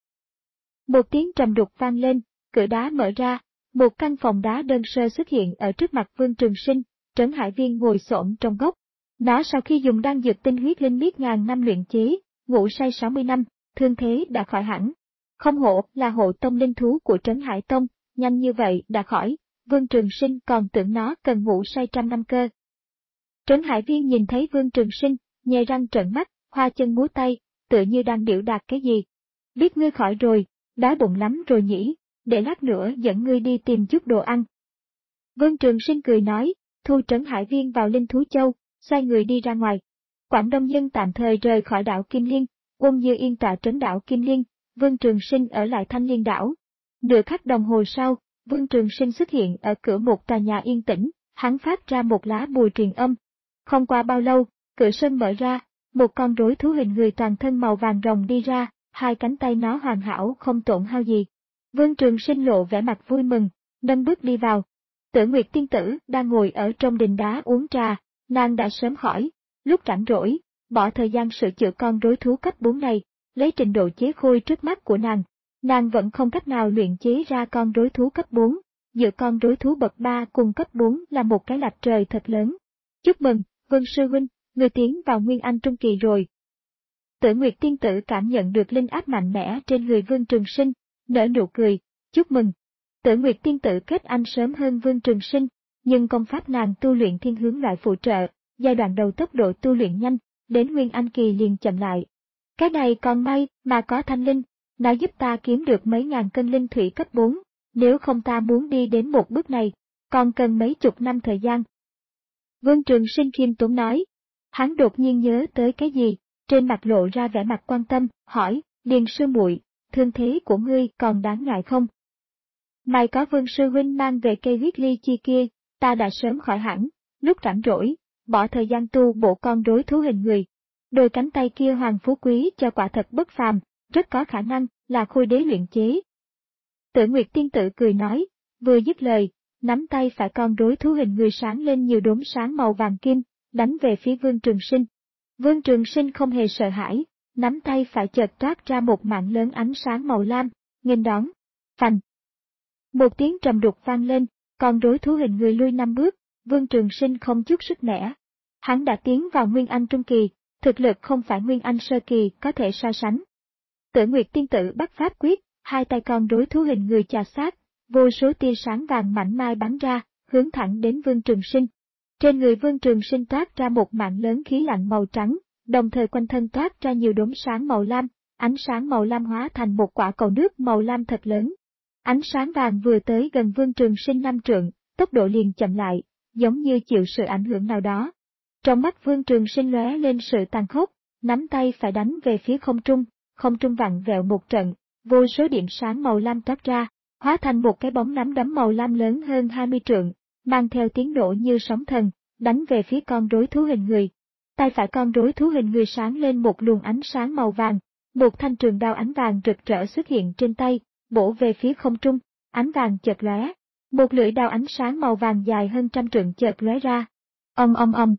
Một tiếng trầm đục vang lên, cửa đá mở ra, một căn phòng đá đơn sơ xuất hiện ở trước mặt Vương Trường Sinh. Trấn Hải Viên ngồi xổm trong góc. Nó sau khi dùng đan dược tinh huyết linh miết ngàn năm luyện chế, ngủ say sáu mươi năm, thương thế đã khỏi hẳn. Không hổ là hộ tông linh thú của Trấn Hải Tông, nhanh như vậy đã khỏi, Vương Trường Sinh còn tưởng nó cần ngủ say trăm năm cơ. Trấn Hải Viên nhìn thấy Vương Trường Sinh, nhè răng trợn mắt, hoa chân múa tay, tựa như đang biểu đạt cái gì. Biết ngươi khỏi rồi, đói bụng lắm rồi nhỉ, để lát nữa dẫn ngươi đi tìm chút đồ ăn. Vương Trường Sinh cười nói, thu Trấn Hải Viên vào Linh Thú Châu, xoay người đi ra ngoài. Quảng Đông Dân tạm thời rời khỏi đảo Kim Liên, Quân Như Yên tọa trấn đảo Kim Liên, Vương Trường Sinh ở lại Thanh Liên đảo. Nửa khắc đồng hồ sau, Vương Trường Sinh xuất hiện ở cửa một tòa nhà yên tĩnh, hắn phát ra một lá bùi truyền âm. Không qua bao lâu, cửa sân mở ra, một con rối thú hình người toàn thân màu vàng rồng đi ra, hai cánh tay nó hoàn hảo không tổn hao gì. Vương Trường Sinh lộ vẻ mặt vui mừng, nâng bước đi vào. Tử Nguyệt tiên tử đang ngồi ở trong đình đá uống trà, nàng đã sớm khỏi, lúc rảnh rỗi, bỏ thời gian sửa chữa con rối thú cấp bốn này, lấy trình độ chế khôi trước mắt của nàng, nàng vẫn không cách nào luyện chế ra con rối thú cấp bốn, giữa con rối thú bậc ba cùng cấp bốn là một cái lạch trời thật lớn. Chúc mừng, Vương sư huynh, người tiến vào Nguyên Anh Trung Kỳ rồi. Tử Nguyệt tiên tử cảm nhận được linh áp mạnh mẽ trên người Vương Trường Sinh, nở nụ cười, chúc mừng. Tử Nguyệt tiên tử kết anh sớm hơn Vương Trường Sinh, nhưng công pháp nàng tu luyện thiên hướng loại phụ trợ, giai đoạn đầu tốc độ tu luyện nhanh, đến Nguyên Anh Kỳ liền chậm lại. Cái này còn may mà có thanh linh, nó giúp ta kiếm được mấy ngàn cân linh thủy cấp bốn, nếu không ta muốn đi đến một bước này, còn cần mấy chục năm thời gian. Vương Trường Sinh khiêm tốn nói. Hắn đột nhiên nhớ tới cái gì, trên mặt lộ ra vẻ mặt quan tâm, hỏi, Điền sư muội, thương thế của ngươi còn đáng ngại không? May có Vương sư huynh mang về cây huyết ly chi kia, ta đã sớm khỏi hẳn, lúc rảnh rỗi, bỏ thời gian tu bộ con rối thú hình người. Đôi cánh tay kia Hoàng Phú Quý cho quả thật bất phàm, rất có khả năng là khôi đế luyện chế. Tử Nguyệt tiên tử cười nói, vừa dứt lời, nắm tay phải con rối thú hình người sáng lên nhiều đốm sáng màu vàng kim, đánh về phía Vương Trường Sinh. Vương Trường Sinh không hề sợ hãi, nắm tay phải chợt toát ra một mạng lớn ánh sáng màu lam, nghênh đón. Phành! Một tiếng trầm đục vang lên, con rối thú hình người lui năm bước, Vương Trường Sinh không chút sức mẻ. Hắn đã tiến vào Nguyên Anh Trung Kỳ, thực lực không phải Nguyên Anh Sơ Kỳ có thể so sánh. Tử Nguyệt tiên tử bắt pháp quyết, hai tay con rối thú hình người chà sát, vô số tia sáng vàng mảnh mai bắn ra, hướng thẳng đến Vương Trường Sinh. Trên người Vương Trường Sinh toát ra một mạng lớn khí lạnh màu trắng, đồng thời quanh thân toát ra nhiều đốm sáng màu lam, ánh sáng màu lam hóa thành một quả cầu nước màu lam thật lớn. Ánh sáng vàng vừa tới gần Vương Trường Sinh năm trượng, tốc độ liền chậm lại, giống như chịu sự ảnh hưởng nào đó. Trong mắt Vương Trường Sinh lóe lên sự tàn khốc, nắm tay phải đánh về phía không trung, không trung vặn vẹo một trận, vô số điểm sáng màu lam toát ra, hóa thành một cái bóng nắm đấm màu lam lớn hơn hai mươi trượng, mang theo tiếng nổ như sóng thần, đánh về phía con rối thú hình người. Tay phải con rối thú hình người sáng lên một luồng ánh sáng màu vàng, một thanh trường đao ánh vàng rực rỡ xuất hiện trên tay, bổ về phía không trung, ánh vàng chợt lóe, một lưỡi đao ánh sáng màu vàng dài hơn trăm trượng chợt lóe ra. Ầm ầm ầm.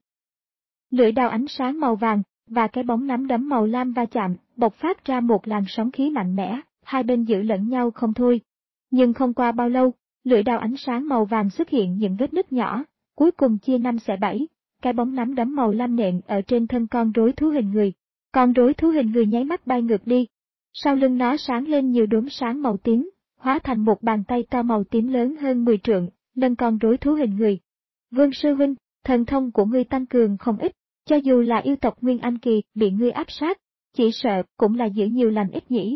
Lưỡi đao ánh sáng màu vàng và cái bóng nắm đấm màu lam va chạm, bộc phát ra một làn sóng khí mạnh mẽ, hai bên giữ lẫn nhau không thôi. Nhưng không qua bao lâu, lưỡi đao ánh sáng màu vàng xuất hiện những vết nứt nhỏ, cuối cùng chia năm xẻ bảy, cái bóng nắm đấm màu lam nện ở trên thân con rối thú hình người. Con rối thú hình người nháy mắt bay ngược đi. Sau lưng nó sáng lên nhiều đốm sáng màu tím, hóa thành một bàn tay to màu tím lớn hơn mười trượng, nâng con rối thú hình người. Vương sư huynh, thần thông của ngươi tăng cường không ít, cho dù là yêu tộc Nguyên Anh Kỳ bị ngươi áp sát, chỉ sợ cũng là giữ nhiều lành ít nhỉ.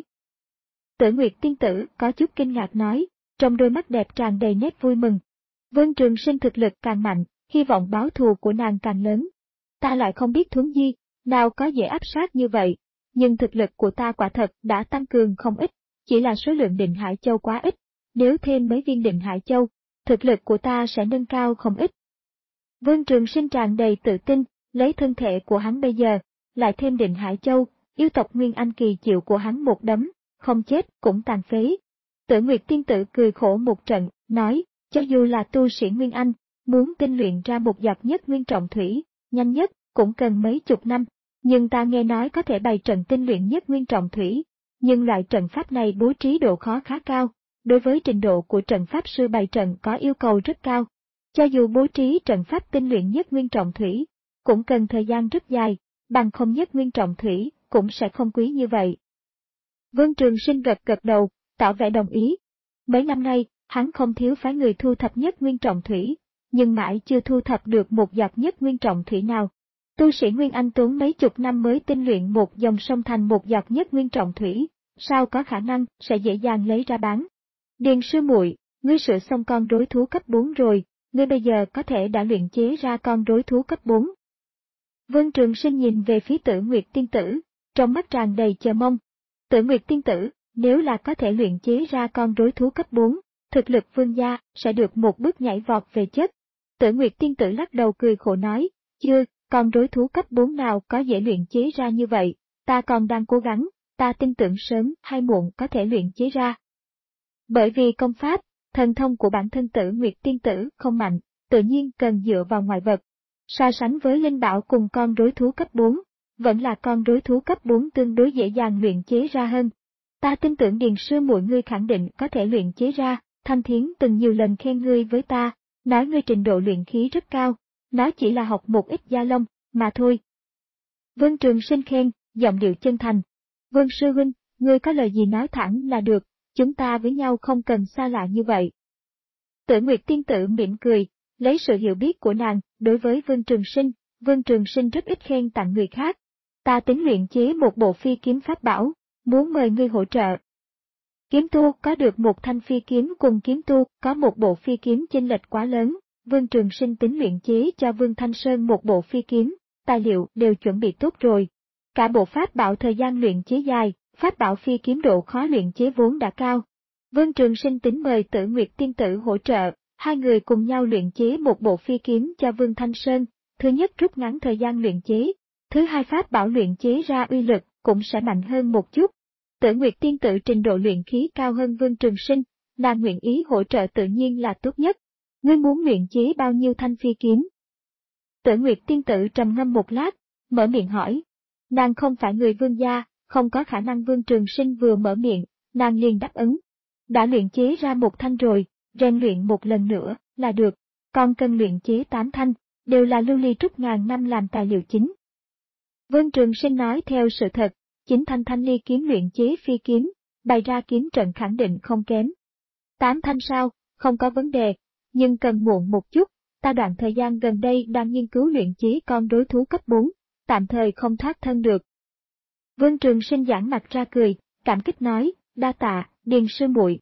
Tử Nguyệt tiên tử có chút kinh ngạc nói, trong đôi mắt đẹp tràn đầy nét vui mừng. Vương Trường Sinh thực lực càng mạnh, hy vọng báo thù của nàng càng lớn. Ta lại không biết thuấn di, nào có dễ áp sát như vậy, nhưng thực lực của ta quả thật đã tăng cường không ít, chỉ là số lượng định Hải Châu quá ít, nếu thêm mấy viên định Hải Châu, thực lực của ta sẽ nâng cao không ít. Vương Trường Sinh tràn đầy tự tin, lấy thân thể của hắn bây giờ, lại thêm định Hải Châu, yêu tộc Nguyên Anh Kỳ chịu của hắn một đấm, không chết cũng tàn phế. Tử Nguyệt tiên tử cười khổ một trận, nói, cho dù là tu sĩ Nguyên Anh, muốn tinh luyện ra một giọt nhất nguyên trọng thủy, nhanh nhất cũng cần mấy chục năm, nhưng ta nghe nói có thể bày trận tinh luyện nhất nguyên trọng thủy, nhưng loại trận pháp này bố trí độ khó khá cao, đối với trình độ của trận pháp sư bày trận có yêu cầu rất cao. Cho dù bố trí trận pháp tinh luyện nhất nguyên trọng thủy, cũng cần thời gian rất dài, bằng không nhất nguyên trọng thủy cũng sẽ không quý như vậy. Vương Trường Sinh gật gật đầu, tỏ vẻ đồng ý. Mấy năm nay, hắn không thiếu phái người thu thập nhất nguyên trọng thủy, nhưng mãi chưa thu thập được một giọt nhất nguyên trọng thủy nào. Tu sĩ Nguyên Anh tốn mấy chục năm mới tinh luyện một dòng sông thành một giọt nhất nguyên trọng thủy, sao có khả năng sẽ dễ dàng lấy ra bán. Điền sư muội, ngươi sửa xong con rối thú cấp bốn rồi, ngươi bây giờ có thể đã luyện chế ra con rối thú cấp bốn. Vương Trường Sinh nhìn về phía Tử Nguyệt tiên tử, trong mắt tràn đầy chờ mong. Tử Nguyệt tiên tử, nếu là có thể luyện chế ra con rối thú cấp bốn, thực lực vương gia sẽ được một bước nhảy vọt về chất. Tử Nguyệt tiên tử lắc đầu cười khổ nói, chưa, con rối thú cấp bốn nào có dễ luyện chế ra như vậy, ta còn đang cố gắng, ta tin tưởng sớm hay muộn có thể luyện chế ra. Bởi vì công pháp, thần thông của bản thân Tử Nguyệt tiên tử không mạnh, tự nhiên cần dựa vào ngoại vật. So sánh với linh bảo cùng con rối thú cấp bốn, vẫn là con rối thú cấp bốn tương đối dễ dàng luyện chế ra hơn. Ta tin tưởng Điền sư muội ngươi khẳng định có thể luyện chế ra, Thanh Thiến từng nhiều lần khen ngươi với ta, nói ngươi trình độ luyện khí rất cao, nó chỉ là học một ít gia lông, mà thôi. Vương Trường Sinh khen, giọng điệu chân thành. Vương sư huynh, ngươi có lời gì nói thẳng là được, chúng ta với nhau không cần xa lạ như vậy. Tử Nguyệt tiên tử mỉm cười, lấy sự hiểu biết của nàng, đối với Vương Trường Sinh, Vương Trường Sinh rất ít khen tặng người khác. ta tính luyện chế một bộ phi kiếm pháp bảo, muốn mời ngươi hỗ trợ. Kiếm tu có được một thanh phi kiếm cùng kiếm tu có một bộ phi kiếm chênh lệch quá lớn, Vương Trường Sinh tính luyện chế cho Vương Thanh Sơn một bộ phi kiếm, tài liệu đều chuẩn bị tốt rồi. Cả bộ pháp bảo thời gian luyện chế dài, pháp bảo phi kiếm độ khó luyện chế vốn đã cao. Vương Trường Sinh tính mời Tử Nguyệt Tiên Tử hỗ trợ, hai người cùng nhau luyện chế một bộ phi kiếm cho Vương Thanh Sơn, thứ nhất rút ngắn thời gian luyện chế, thứ hai pháp bảo luyện chế ra uy lực cũng sẽ mạnh hơn một chút. Tử Nguyệt Tiên Tử trình độ luyện khí cao hơn Vương Trường Sinh, nàng nguyện ý hỗ trợ tự nhiên là tốt nhất. Ngươi muốn luyện chế bao nhiêu thanh phi kiếm? Tử Nguyệt Tiên Tử trầm ngâm một lát, mở miệng hỏi. Nàng không phải người Vương gia, không có khả năng Vương Trường Sinh vừa mở miệng, nàng liền đáp ứng. Đã luyện chế ra một thanh rồi, rèn luyện một lần nữa là được, còn cần luyện chế tám thanh, đều là lưu ly trúc ngàn năm làm tài liệu chính. Vương Trường Sinh nói theo sự thật, chính thanh thanh ly kiếm luyện chế phi kiếm, bày ra kiếm trận khẳng định không kém. Tám thanh sao, không có vấn đề, nhưng cần muộn một chút, ta đoạn thời gian gần đây đang nghiên cứu luyện chế con đối thú cấp bốn, tạm thời không thoát thân được. Vương Trường Sinh giãn mặt ra cười, cảm kích nói, đa tạ, Điền sư muội.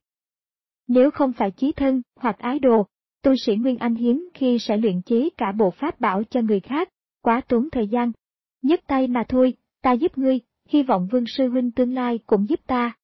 Nếu không phải chí thân hoặc ái đồ, tu sĩ Nguyên Anh hiếm khi sẽ luyện chế cả bộ pháp bảo cho người khác, quá tốn thời gian. Nhấc tay mà thôi, ta giúp ngươi, hy vọng Vương sư huynh tương lai cũng giúp ta.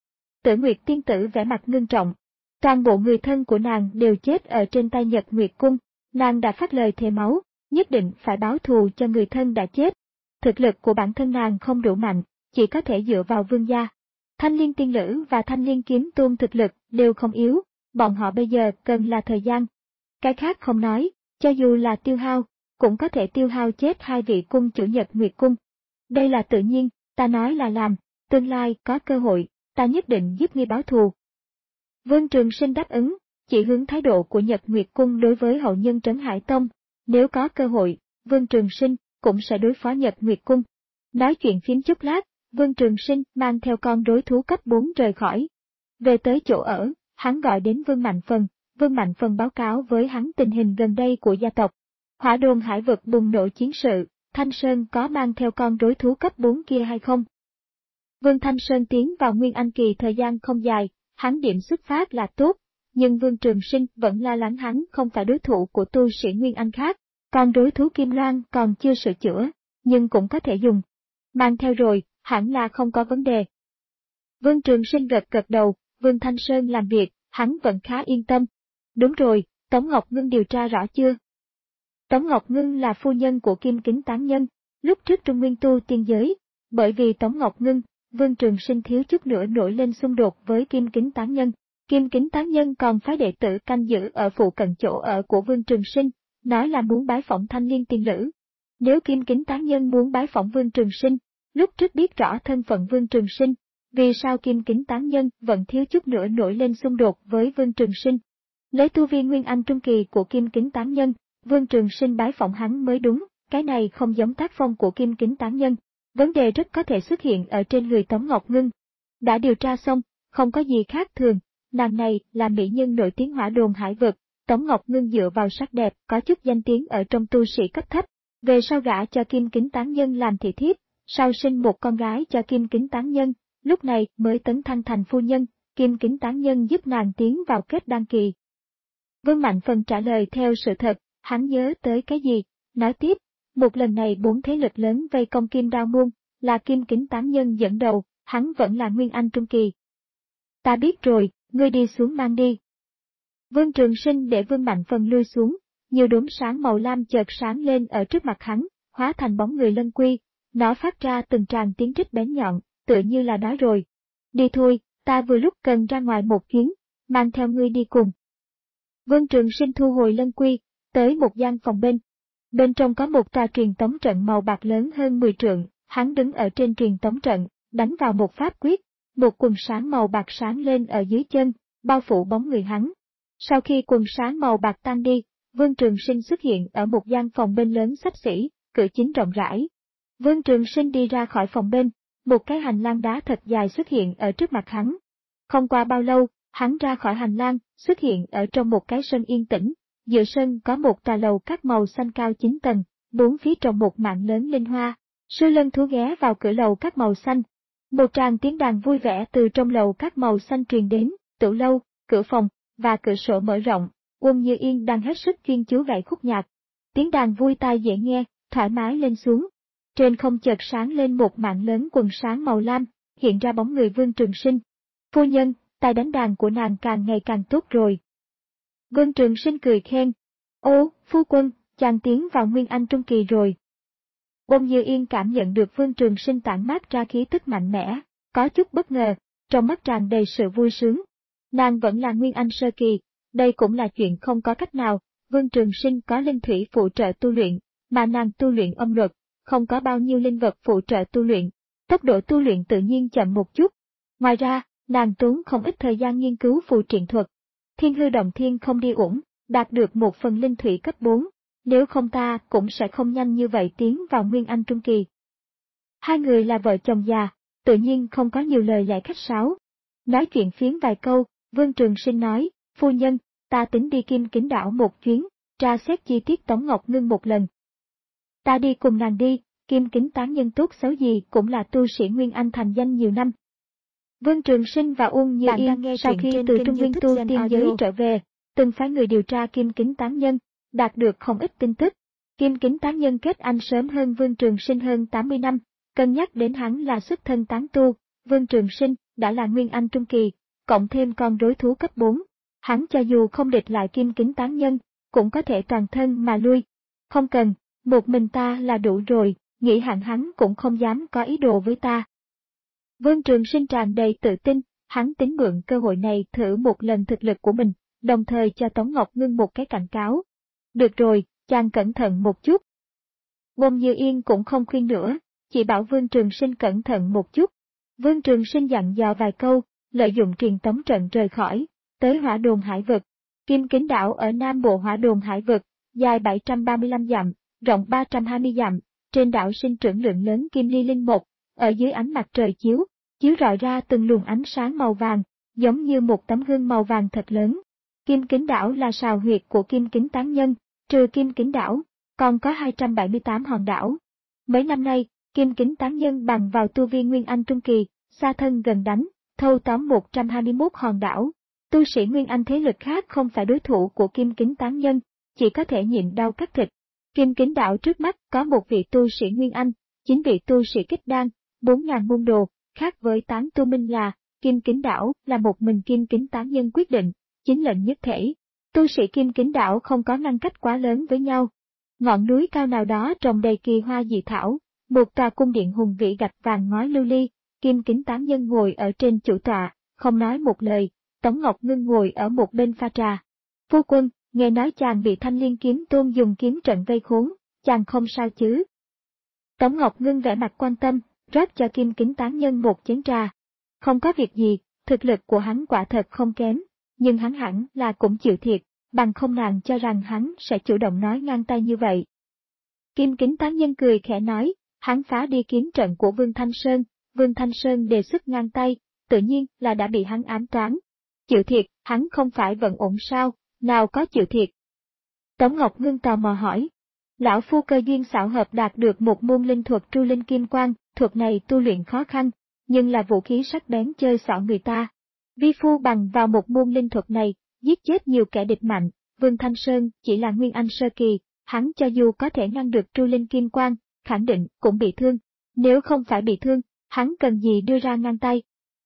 Tử Nguyệt Tiên Tử vẻ mặt ngưng trọng. Toàn bộ người thân của nàng đều chết ở trên tay Nhật Nguyệt Cung, nàng đã phát lời thề máu, nhất định phải báo thù cho người thân đã chết. Thực lực của bản thân nàng không đủ mạnh, chỉ có thể dựa vào Vương gia. Thanh Liên Tiên Lữ và Thanh Liên Kiếm Tôn thực lực đều không yếu, bọn họ bây giờ cần là thời gian. Cái khác không nói, cho dù là tiêu hao, cũng có thể tiêu hao chết hai vị cung chủ Nhật Nguyệt Cung. Đây là tự nhiên, ta nói là làm, tương lai có cơ hội, ta nhất định giúp ngươi báo thù. Vương Trường Sinh đáp ứng, chỉ hướng thái độ của Nhật Nguyệt Cung đối với hậu nhân Trấn Hải Tông, nếu có cơ hội, Vương Trường Sinh cũng sẽ đối phó Nhật Nguyệt Cung. Nói chuyện phím chút lát, Vương Trường Sinh mang theo con đối thú cấp bốn rời khỏi. Về tới chỗ ở, hắn gọi đến Vương Mạnh Phần, Vương Mạnh Phần báo cáo với hắn tình hình gần đây của gia tộc. Hỏa Đồn Hải vực bùng nổ chiến sự, Thanh Sơn có mang theo con đối thú cấp bốn kia hay không? Vương Thanh Sơn tiến vào Nguyên Anh kỳ thời gian không dài, hắn điểm xuất phát là tốt, nhưng Vương Trường Sinh vẫn lo lắng hắn không phải đối thủ của tu sĩ Nguyên Anh khác, còn đối thú Kim Loan còn chưa sửa chữa, nhưng cũng có thể dùng. Mang theo rồi, hẳn là không có vấn đề. Vương Trường Sinh gật gật đầu, Vương Thanh Sơn làm việc, hắn vẫn khá yên tâm. Đúng rồi, Tống Ngọc Ngân điều tra rõ chưa? Tống Ngọc Ngân là phu nhân của Kim Kính Tán Nhân, lúc trước Trung Nguyên tu tiên giới, bởi vì Tống Ngọc Ngân, Vương Trường Sinh thiếu chút nữa nổi lên xung đột với Kim Kính Tán Nhân. Kim Kính Tán Nhân còn phái đệ tử canh giữ ở phụ cận chỗ ở của Vương Trường Sinh, nói là muốn bái phỏng Thanh Liên Tiên Lữ. Nếu Kim Kính Tán Nhân muốn bái phỏng Vương Trường Sinh, lúc trước biết rõ thân phận Vương Trường Sinh, vì sao Kim Kính Tán Nhân vẫn thiếu chút nữa nổi lên xung đột với Vương Trường Sinh? Lấy tu vi Nguyên Anh Trung Kỳ của Kim Kính Tán Nhân, Vương Trường Sinh bái phỏng hắn mới đúng, cái này không giống tác phong của Kim Kính Tán Nhân. Vấn đề rất có thể xuất hiện ở trên người Tống Ngọc Ngân. Đã điều tra xong, không có gì khác thường, nàng này là mỹ nhân nổi tiếng Hỏa Đồn Hải vực, Tống Ngọc Ngân dựa vào sắc đẹp có chút danh tiếng ở trong tu sĩ cấp thấp, về sau gả cho Kim Kính Tán Nhân làm thị thiếp, sau sinh một con gái cho Kim Kính Tán Nhân, lúc này mới tấn thăng thành phu nhân, Kim Kính Tán Nhân giúp nàng tiến vào kết đăng kỳ. Vương Mạnh Phần trả lời theo sự thật, hắn nhớ tới cái gì, nói tiếp, một lần này bốn thế lực lớn vây công Kim Đao Môn, là Kim Kính Tán Nhân dẫn đầu, hắn vẫn là Nguyên Anh Trung Kỳ. Ta biết rồi, ngươi đi xuống mang đi. Vương Trường Sinh để Vương Mạnh Phần lui xuống, nhiều đốm sáng màu lam chợt sáng lên ở trước mặt hắn, hóa thành bóng người lân quy, nó phát ra từng tràng tiếng rít bén nhọn, tựa như là đói rồi. Đi thôi, ta vừa lúc cần ra ngoài một chuyến, mang theo ngươi đi cùng. Vương Trường Sinh thu hồi lân quy, tới một gian phòng bên. Bên trong có một tòa truyền tống trận màu bạc lớn hơn mười trượng, hắn đứng ở trên truyền tống trận, đánh vào một pháp quyết, một quần sáng màu bạc sáng lên ở dưới chân, bao phủ bóng người hắn. Sau khi quần sáng màu bạc tan đi, Vương Trường Sinh xuất hiện ở một gian phòng bên lớn xấp xỉ, cửa chính rộng rãi. Vương Trường Sinh đi ra khỏi phòng bên, một cái hành lang đá thật dài xuất hiện ở trước mặt hắn. Không qua bao lâu, hắn ra khỏi hành lang, xuất hiện ở trong một cái sân yên tĩnh, giữa sân có một tòa lầu các màu xanh cao chín tầng, bốn phía trồng một mảng lớn linh hoa. Sư lân thú ghé vào cửa lầu các màu xanh. Một tràng tiếng đàn vui vẻ từ trong lầu các màu xanh truyền đến, tửu lâu, cửa phòng, và cửa sổ mở rộng. Uông Như Yên đang hết sức chuyên chú gảy khúc nhạc. Tiếng đàn vui tai dễ nghe, thoải mái lên xuống. Trên không chợt sáng lên một mảng lớn quần sáng màu lam, hiện ra bóng người Vương Trường Sinh. Phu nhân, tài đánh đàn của nàng càng ngày càng tốt rồi. Vương Trường Sinh cười khen. Ô, phu quân, chàng tiến vào Nguyên Anh Trung Kỳ rồi. Uông Như Yên cảm nhận được Vương Trường Sinh tản mát ra khí tức mạnh mẽ, có chút bất ngờ, trong mắt tràn đầy sự vui sướng. Nàng vẫn là Nguyên Anh Sơ Kỳ, đây cũng là chuyện không có cách nào. Vương Trường Sinh có linh thủy phụ trợ tu luyện, mà nàng tu luyện âm luật, không có bao nhiêu linh vật phụ trợ tu luyện, tốc độ tu luyện tự nhiên chậm một chút. Ngoài ra, nàng tốn không ít thời gian nghiên cứu phù triện thuật. Thiên hư động thiên không đi uổng, đạt được một phần linh thủy cấp bốn, nếu không ta cũng sẽ không nhanh như vậy tiến vào Nguyên Anh Trung Kỳ. Hai người là vợ chồng già, tự nhiên không có nhiều lời lẽ khách sáo. Nói chuyện phiếm vài câu, Vương Trường Sinh nói, phu nhân, ta tính đi Kim Kính Đảo một chuyến, tra xét chi tiết Tống Ngọc Ngưng một lần. Ta đi cùng nàng đi, Kim Kính tán nhân tốt xấu gì cũng là tu sĩ Nguyên Anh thành danh nhiều năm. Vương Trường Sinh và Uông Như Yên sau khi từ Trung Nguyên tu tiên giới trở về, từng phái người điều tra Kim Kính tán nhân, đạt được không ít tin tức. Kim Kính tán nhân kết anh sớm hơn Vương Trường Sinh hơn tám mươi năm, cân nhắc đến hắn là xuất thân tán tu, Vương Trường Sinh đã là Nguyên Anh Trung Kỳ, cộng thêm con rối thú cấp bốn. Hắn cho dù không địch lại Kim Kính tán nhân, cũng có thể toàn thân mà lui. Không cần, một mình ta là đủ rồi, nghĩ hẳn hắn cũng không dám có ý đồ với ta. Vương Trường Sinh tràn đầy tự tin, hắn tính mượn cơ hội này thử một lần thực lực của mình, đồng thời cho Tống Ngọc Ngưng một cái cảnh cáo. Được rồi, chàng cẩn thận một chút. Uông Như Yên cũng không khuyên nữa, chỉ bảo Vương Trường Sinh cẩn thận một chút. Vương Trường Sinh dặn dò vài câu, lợi dụng truyền tống trận rời khỏi, tới Hỏa Đồn Hải Vực. Kim Kính Đảo ở Nam Bộ Hỏa Đồn Hải Vực, dài bảy trăm ba mươi lăm dặm, rộng ba trăm hai mươi dặm, trên đảo sinh trưởng lượng lớn kim ly linh mục, ở dưới ánh mặt trời chiếu, chiếu rọi ra từng luồng ánh sáng màu vàng, giống như một tấm gương màu vàng thật lớn. Kim Kính Đảo là sào huyệt của Kim Kính tán nhân, trừ Kim Kính Đảo, còn có hai trăm bảy mươi tám hòn đảo. Mấy năm nay, Kim Kính tán nhân bằng vào tu vi Nguyên Anh Trung Kỳ, xa thân gần đánh, thâu tóm một trăm hai mươi mốt hòn đảo. Tu sĩ Nguyên Anh thế lực khác không phải đối thủ của Kim Kính tán nhân, chỉ có thể nhịn đau cắt thịt. Kim Kính Đảo trước mắt có một vị tu sĩ Nguyên Anh, chín vị tu sĩ kết đan, bốn ngàn môn đồ, khác với tán tu minh là, Kim Kính Đảo là một mình Kim Kính tán nhân quyết định, chính lệnh nhất thể. Tu sĩ Kim Kính Đảo không có ngăn cách quá lớn với nhau. Ngọn núi cao nào đó trồng đầy kỳ hoa dị thảo, một tòa cung điện hùng vĩ gạch vàng ngói lưu ly, Kim Kính tán nhân ngồi ở trên chủ tọa, không nói một lời, Tống Ngọc Ngưng ngồi ở một bên pha trà. Phu quân, nghe nói chàng bị Thanh Liên Kiếm Tôn dùng kiếm trận vây khốn, chàng không sao chứ? Tống Ngọc Ngưng vẻ mặt quan tâm, rót cho Kim Kính tán nhân một chén trà. Không có việc gì, thực lực của hắn quả thật không kém, nhưng hắn hẳn là cũng chịu thiệt, bằng không nàng cho rằng hắn sẽ chủ động nói ngang tay như vậy. Kim Kính tán nhân cười khẽ nói, hắn phá đi kiếm trận của Vương Thanh Sơn, Vương Thanh Sơn đề xuất ngang tay, tự nhiên là đã bị hắn ám toán. Chịu thiệt, hắn không phải vẫn ổn sao, nào có chịu thiệt. Tống Ngọc Ngưng tò mò hỏi. Lão phu cơ duyên xảo hợp đạt được một môn linh thuật tru linh kim quang, thuật này tu luyện khó khăn, nhưng là vũ khí sắc bén chơi xỏ người ta. Vi phu bằng vào một môn linh thuật này, giết chết nhiều kẻ địch mạnh, Vương Thanh Sơn chỉ là Nguyên Anh Sơ Kỳ, hắn cho dù có thể ngăn được tru linh kim quang, khẳng định cũng bị thương. Nếu không phải bị thương, hắn cần gì đưa ra ngang tay.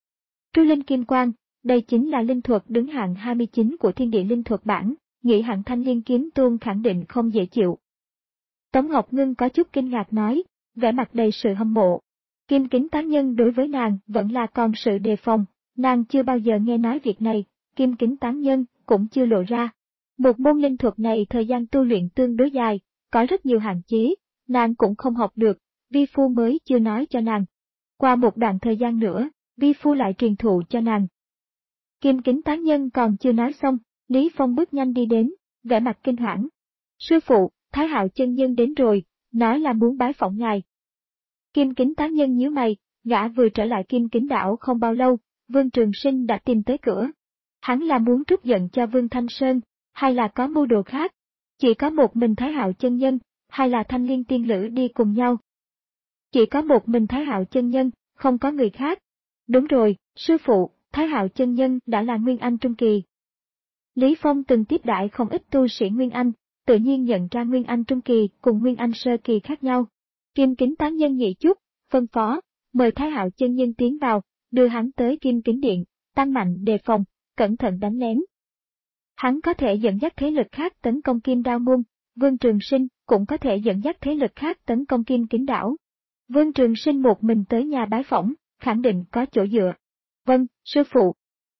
Tru linh kim quang, đây chính là linh thuật đứng hạng hai mươi chín của thiên địa linh thuật bảng, nghĩ hạng Thanh Liên Kiếm Tôn khẳng định không dễ chịu. Tống Ngọc Ngưng có chút kinh ngạc nói, vẻ mặt đầy sự hâm mộ. Kim Kính tán nhân đối với nàng vẫn là còn sự đề phòng, nàng chưa bao giờ nghe nói việc này, Kim Kính tán nhân cũng chưa lộ ra. Một môn linh thuật này thời gian tu luyện tương đối dài, có rất nhiều hạn chế, nàng cũng không học được, vi phu mới chưa nói cho nàng. Qua một đoạn thời gian nữa, vi phu lại truyền thụ cho nàng. Kim Kính tán nhân còn chưa nói xong, Lý Phong bước nhanh đi đến, vẻ mặt kinh hoảng. Sư phụ, Thái Hạo chân nhân đến rồi, nói là muốn bái phỏng ngài. Kim Kính tán nhân nhíu mày, gã vừa trở lại Kim Kính đảo không bao lâu, Vương Trường Sinh đã tìm tới cửa. Hắn là muốn trút giận cho Vương Thanh Sơn, hay là có mưu đồ khác? Chỉ có một mình Thái Hạo chân nhân, hay là Thanh Liên tiên lữ đi cùng nhau? Chỉ có một mình Thái Hạo chân nhân, không có người khác. Đúng rồi, sư phụ, Thái Hạo chân nhân đã là Nguyên Anh trung kỳ. Lý Phong từng tiếp đãi không ít tu sĩ Nguyên Anh, tự nhiên nhận ra Nguyên Anh trung kỳ cùng Nguyên Anh sơ kỳ khác nhau. Kim Kính tán nhân nhị chút, phân phó, mời Thái Hạo chân nhân tiến vào, đưa hắn tới Kim Kính điện, tăng mạnh đề phòng, cẩn thận đánh lén. Hắn có thể dẫn dắt thế lực khác tấn công Kim Đao môn, Vương Trường Sinh cũng có thể dẫn dắt thế lực khác tấn công Kim Kính đảo. Vương Trường Sinh một mình tới nhà bái phỏng, khẳng định có chỗ dựa. Vâng, sư phụ.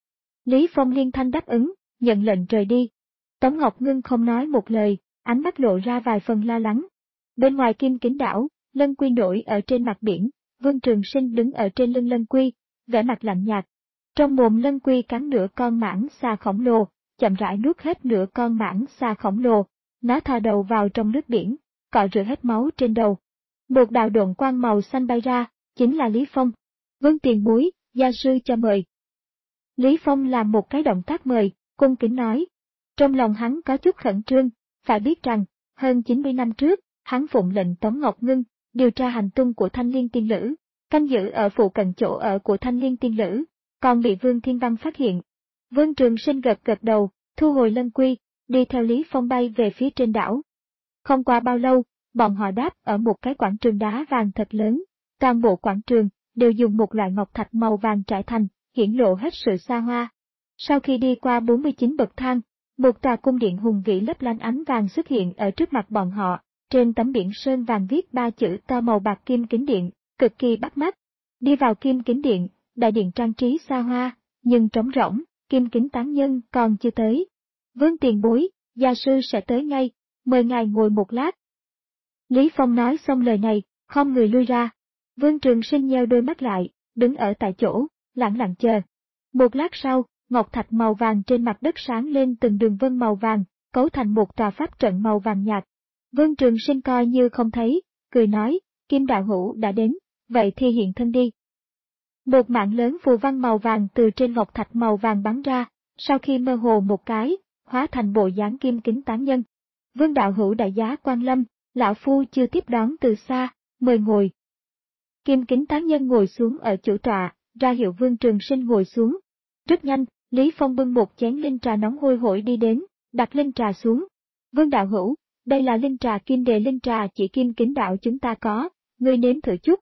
Lý Phong liên thanh đáp ứng, nhận lệnh rời đi. Tống Ngọc Ngân không nói một lời, ánh mắt lộ ra vài phần lo lắng. Bên ngoài Kim Kính đảo, Lân Quy nổi ở trên mặt biển, Vương Trường Sinh đứng ở trên lưng Lân Quy, vẻ mặt lạnh nhạt. Trong mồm Lân Quy cắn nửa con mãng xà khổng lồ, chậm rãi nuốt hết nửa con mãng xà khổng lồ, nó thò đầu vào trong nước biển, cọ rửa hết máu trên đầu. Một đạo độn quang màu xanh bay ra, chính là Lý Phong. Vương tiền bối, gia sư cho mời. Lý Phong làm một cái động tác mời, cung kính nói. Trong lòng hắn có chút khẩn trương, phải biết rằng, hơn chín mươi năm trước, hắn phụng lệnh Tống Ngọc Ngân, điều tra hành tung của Thanh Liên tiên lữ, canh giữ ở phụ cận chỗ ở của Thanh Liên tiên lữ, còn bị Vương Thiên Văn phát hiện. Vương Trường Sinh gật gật đầu, thu hồi Lân Quy, đi theo Lý Phong bay về phía trên đảo. Không qua bao lâu, bọn họ đáp ở một cái quảng trường đá vàng thật lớn, toàn bộ quảng trường đều dùng một loại ngọc thạch màu vàng trải thành, hiển lộ hết sự xa hoa. Sau khi đi qua bốn mươi chín bậc thang, một tòa cung điện hùng vĩ lấp lánh ánh vàng xuất hiện ở trước mặt bọn họ, trên tấm biển sơn vàng viết ba chữ to màu bạc Kim Kính điện, cực kỳ bắt mắt. Đi vào Kim Kính điện, đại điện trang trí xa hoa, nhưng trống rỗng, Kim Kính tán nhân còn chưa tới. Vương tiền bối, gia sư sẽ tới ngay, mời ngài ngồi một lát. Lý Phong nói xong lời này, không người lui ra. Vương Trường Sinh nheo đôi mắt lại, đứng ở tại chỗ, lặng lặng chờ. Một lát sau, ngọc thạch màu vàng trên mặt đất sáng lên từng đường vân màu vàng, cấu thành một tòa pháp trận màu vàng nhạt. Vương Trường Sinh coi như không thấy, cười nói, Kim đạo hữu đã đến, vậy thì hiện thân đi. Một mạng lớn phù văn màu vàng từ trên ngọc thạch màu vàng bắn ra, sau khi mơ hồ một cái, hóa thành bộ dáng Kim Kính tán nhân. Vương đạo hữu đại giá quan lâm, lão phu chưa tiếp đón từ xa, mời ngồi. Kim Kính tán nhân ngồi xuống ở chủ tọa, ra hiệu Vương Trường Sinh ngồi xuống. Rất nhanh, Lý Phong bưng một chén linh trà nóng hôi hổi đi đến, đặt linh trà xuống. Vương đạo hữu, đây là linh trà Kim Đề linh trà chỉ Kim Kính đạo chúng ta có, ngươi nếm thử chút.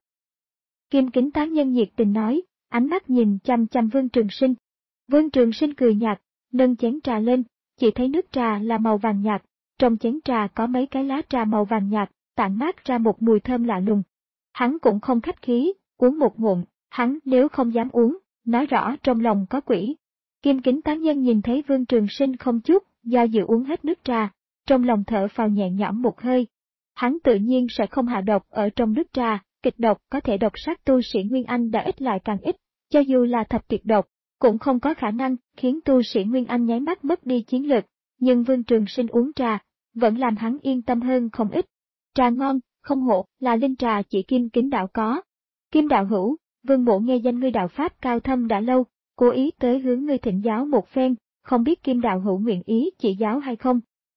Kim Kính tán nhân nhiệt tình nói, ánh mắt nhìn chăm chăm Vương Trường Sinh. Vương Trường Sinh cười nhạt, nâng chén trà lên, chỉ thấy nước trà là màu vàng nhạt, trong chén trà có mấy cái lá trà màu vàng nhạt, tản mát ra một mùi thơm lạ lùng. Hắn cũng không khách khí, uống một ngụm, hắn nếu không dám uống, nói rõ trong lòng có quỷ. Kim Kính tán nhân nhìn thấy Vương Trường Sinh không chút, do dự uống hết nước trà, trong lòng thở phào nhẹ nhõm một hơi. Hắn tự nhiên sẽ không hạ độc ở trong nước trà, kịch độc có thể độc sát tu sĩ Nguyên Anh đã ít lại càng ít, cho dù là thập tuyệt độc, cũng không có khả năng khiến tu sĩ Nguyên Anh nháy mắt mất đi chiến lực, nhưng Vương Trường Sinh uống trà, vẫn làm hắn yên tâm hơn không ít. Trà ngon, không hổ là linh trà chỉ Kim Kính đạo có. Kim đạo hữu, Vương mộ nghe danh ngươi đạo pháp cao thâm đã lâu, cố ý tới hướng ngươi thỉnh giáo một phen, không biết Kim đạo hữu nguyện ý chỉ giáo hay không.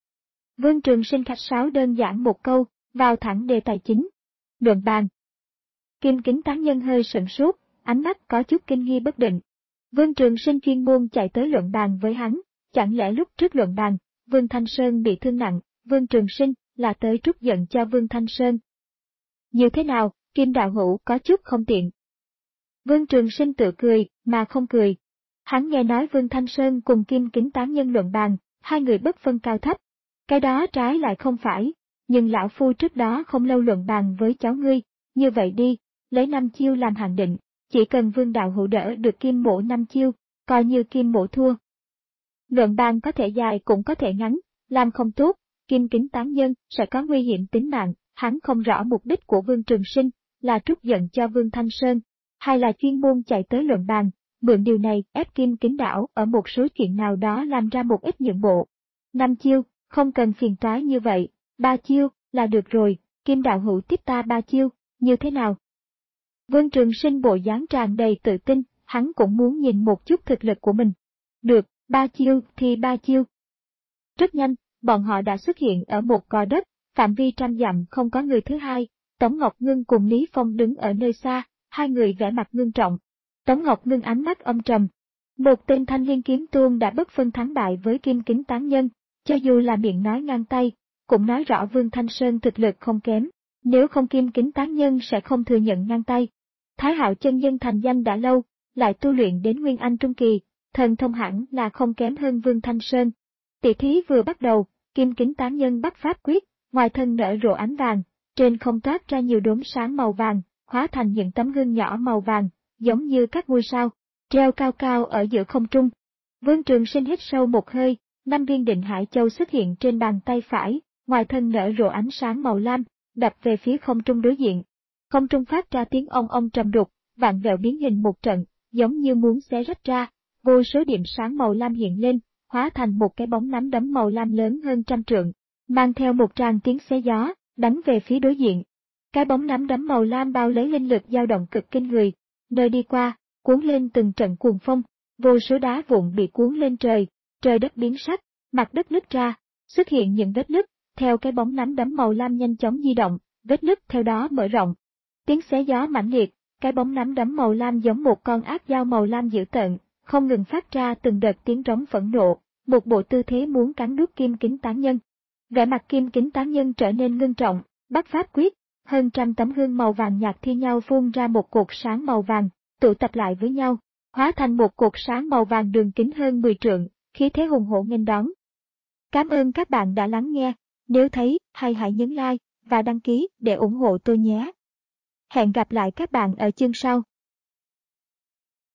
Vương Trường Sinh khách sáo đơn giản một câu, vào thẳng đề tài chính. Luận bàn. Kim Kính tán nhân hơi sửng sốt, ánh mắt có chút kinh nghi bất định. Vương Trường Sinh chuyên môn chạy tới luận bàn với hắn, chẳng lẽ lúc trước luận bàn, Vương Thanh Sơn bị thương nặng, Vương Trường Sinh là tới trút giận cho Vương Thanh Sơn. Như thế nào, Kim đạo hữu có chút không tiện. Vương Trường Sinh tự cười, mà không cười. Hắn nghe nói Vương Thanh Sơn cùng Kim Kính tán nhân luận bàn, hai người bất phân cao thấp. Cái đó trái lại không phải, nhưng lão phu trước đó không lâu luận bàn với cháu ngươi, như vậy đi, lấy năm chiêu làm hạn định, chỉ cần Vương đạo hữu đỡ được Kim mộ năm chiêu, coi như Kim mộ thua. Luận bàn có thể dài cũng có thể ngắn, làm không tốt, Kim Kính tán nhân sẽ có nguy hiểm tính mạng, hắn không rõ mục đích của Vương Trường Sinh là trút giận cho Vương Thanh Sơn, hay là chuyên môn chạy tới luận bàn, mượn điều này ép Kim Kính đạo ở một số chuyện nào đó làm ra một ít nhượng bộ. Năm chiêu, không cần phiền toái như vậy, ba chiêu là được rồi, Kim đạo hữu tiếp ta ba chiêu, như thế nào? Vương Trường Sinh bộ dáng tràn đầy tự tin, hắn cũng muốn nhìn một chút thực lực của mình. Được, ba chiêu thì ba chiêu. Rất nhanh, bọn họ đã xuất hiện ở một gò đất, phạm vi trăm dặm không có người thứ hai, Tống Ngọc Ngân cùng Lý Phong đứng ở nơi xa, hai người vẻ mặt ngưng trọng. Tống Ngọc Ngân ánh mắt âm trầm. Một tên thanh niên kiếm tuông đã bất phân thắng bại với Kim Kính Tán Nhân, cho dù là miệng nói ngang tay, cũng nói rõ Vương Thanh Sơn thực lực không kém, nếu không Kim Kính Tán Nhân sẽ không thừa nhận ngang tay. Thái Hạo chân nhân thành danh đã lâu, lại tu luyện đến Nguyên Anh Trung Kỳ, thần thông hẳn là không kém hơn Vương Thanh Sơn. Tỷ thí vừa bắt đầu, Kim Kính Tán Nhân bắt pháp quyết, ngoài thân nở rộ ánh vàng, trên không toát ra nhiều đốm sáng màu vàng, hóa thành những tấm gương nhỏ màu vàng, giống như các ngôi sao, treo cao cao ở giữa không trung. Vương Trường Sinh hít sâu một hơi, năm viên Định Hải Châu xuất hiện trên bàn tay phải, ngoài thân nở rộ ánh sáng màu lam, đập về phía không trung đối diện. Không trung phát ra tiếng ong ong trầm đục, vạn vẹo biến hình một trận, giống như muốn xé rách ra, vô số điểm sáng màu lam hiện lên, hóa thành một cái bóng nắm đấm màu lam lớn hơn trăm trượng, mang theo một tràng tiếng xé gió, đánh về phía đối diện. Cái bóng nắm đấm màu lam bao lấy linh lực dao động cực kinh người, nơi đi qua, cuốn lên từng trận cuồng phong, vô số đá vụn bị cuốn lên trời, trời đất biến sắc, mặt đất nứt ra, xuất hiện những vết nứt, theo cái bóng nắm đấm màu lam nhanh chóng di động, vết nứt theo đó mở rộng. Tiếng xé gió mãnh liệt, cái bóng nắm đấm màu lam giống một con ác dao màu lam dữ tợn, không ngừng phát ra từng đợt tiếng rống phẫn nộ, một bộ tư thế muốn cắn nuốt Kim Kính Tán Nhân. Vẻ mặt Kim Kính Tán Nhân trở nên ngưng trọng, bắt pháp quyết, hơn trăm tấm hương màu vàng nhạt thi nhau phun ra một cột sáng màu vàng, tụ tập lại với nhau, hóa thành một cột sáng màu vàng đường kính hơn mười trượng, khí thế hùng hổ nghênh đón. Cảm ơn các bạn đã lắng nghe, nếu thấy hay hãy nhấn like và đăng ký để ủng hộ tôi nhé. Hẹn gặp lại các bạn ở chương sau.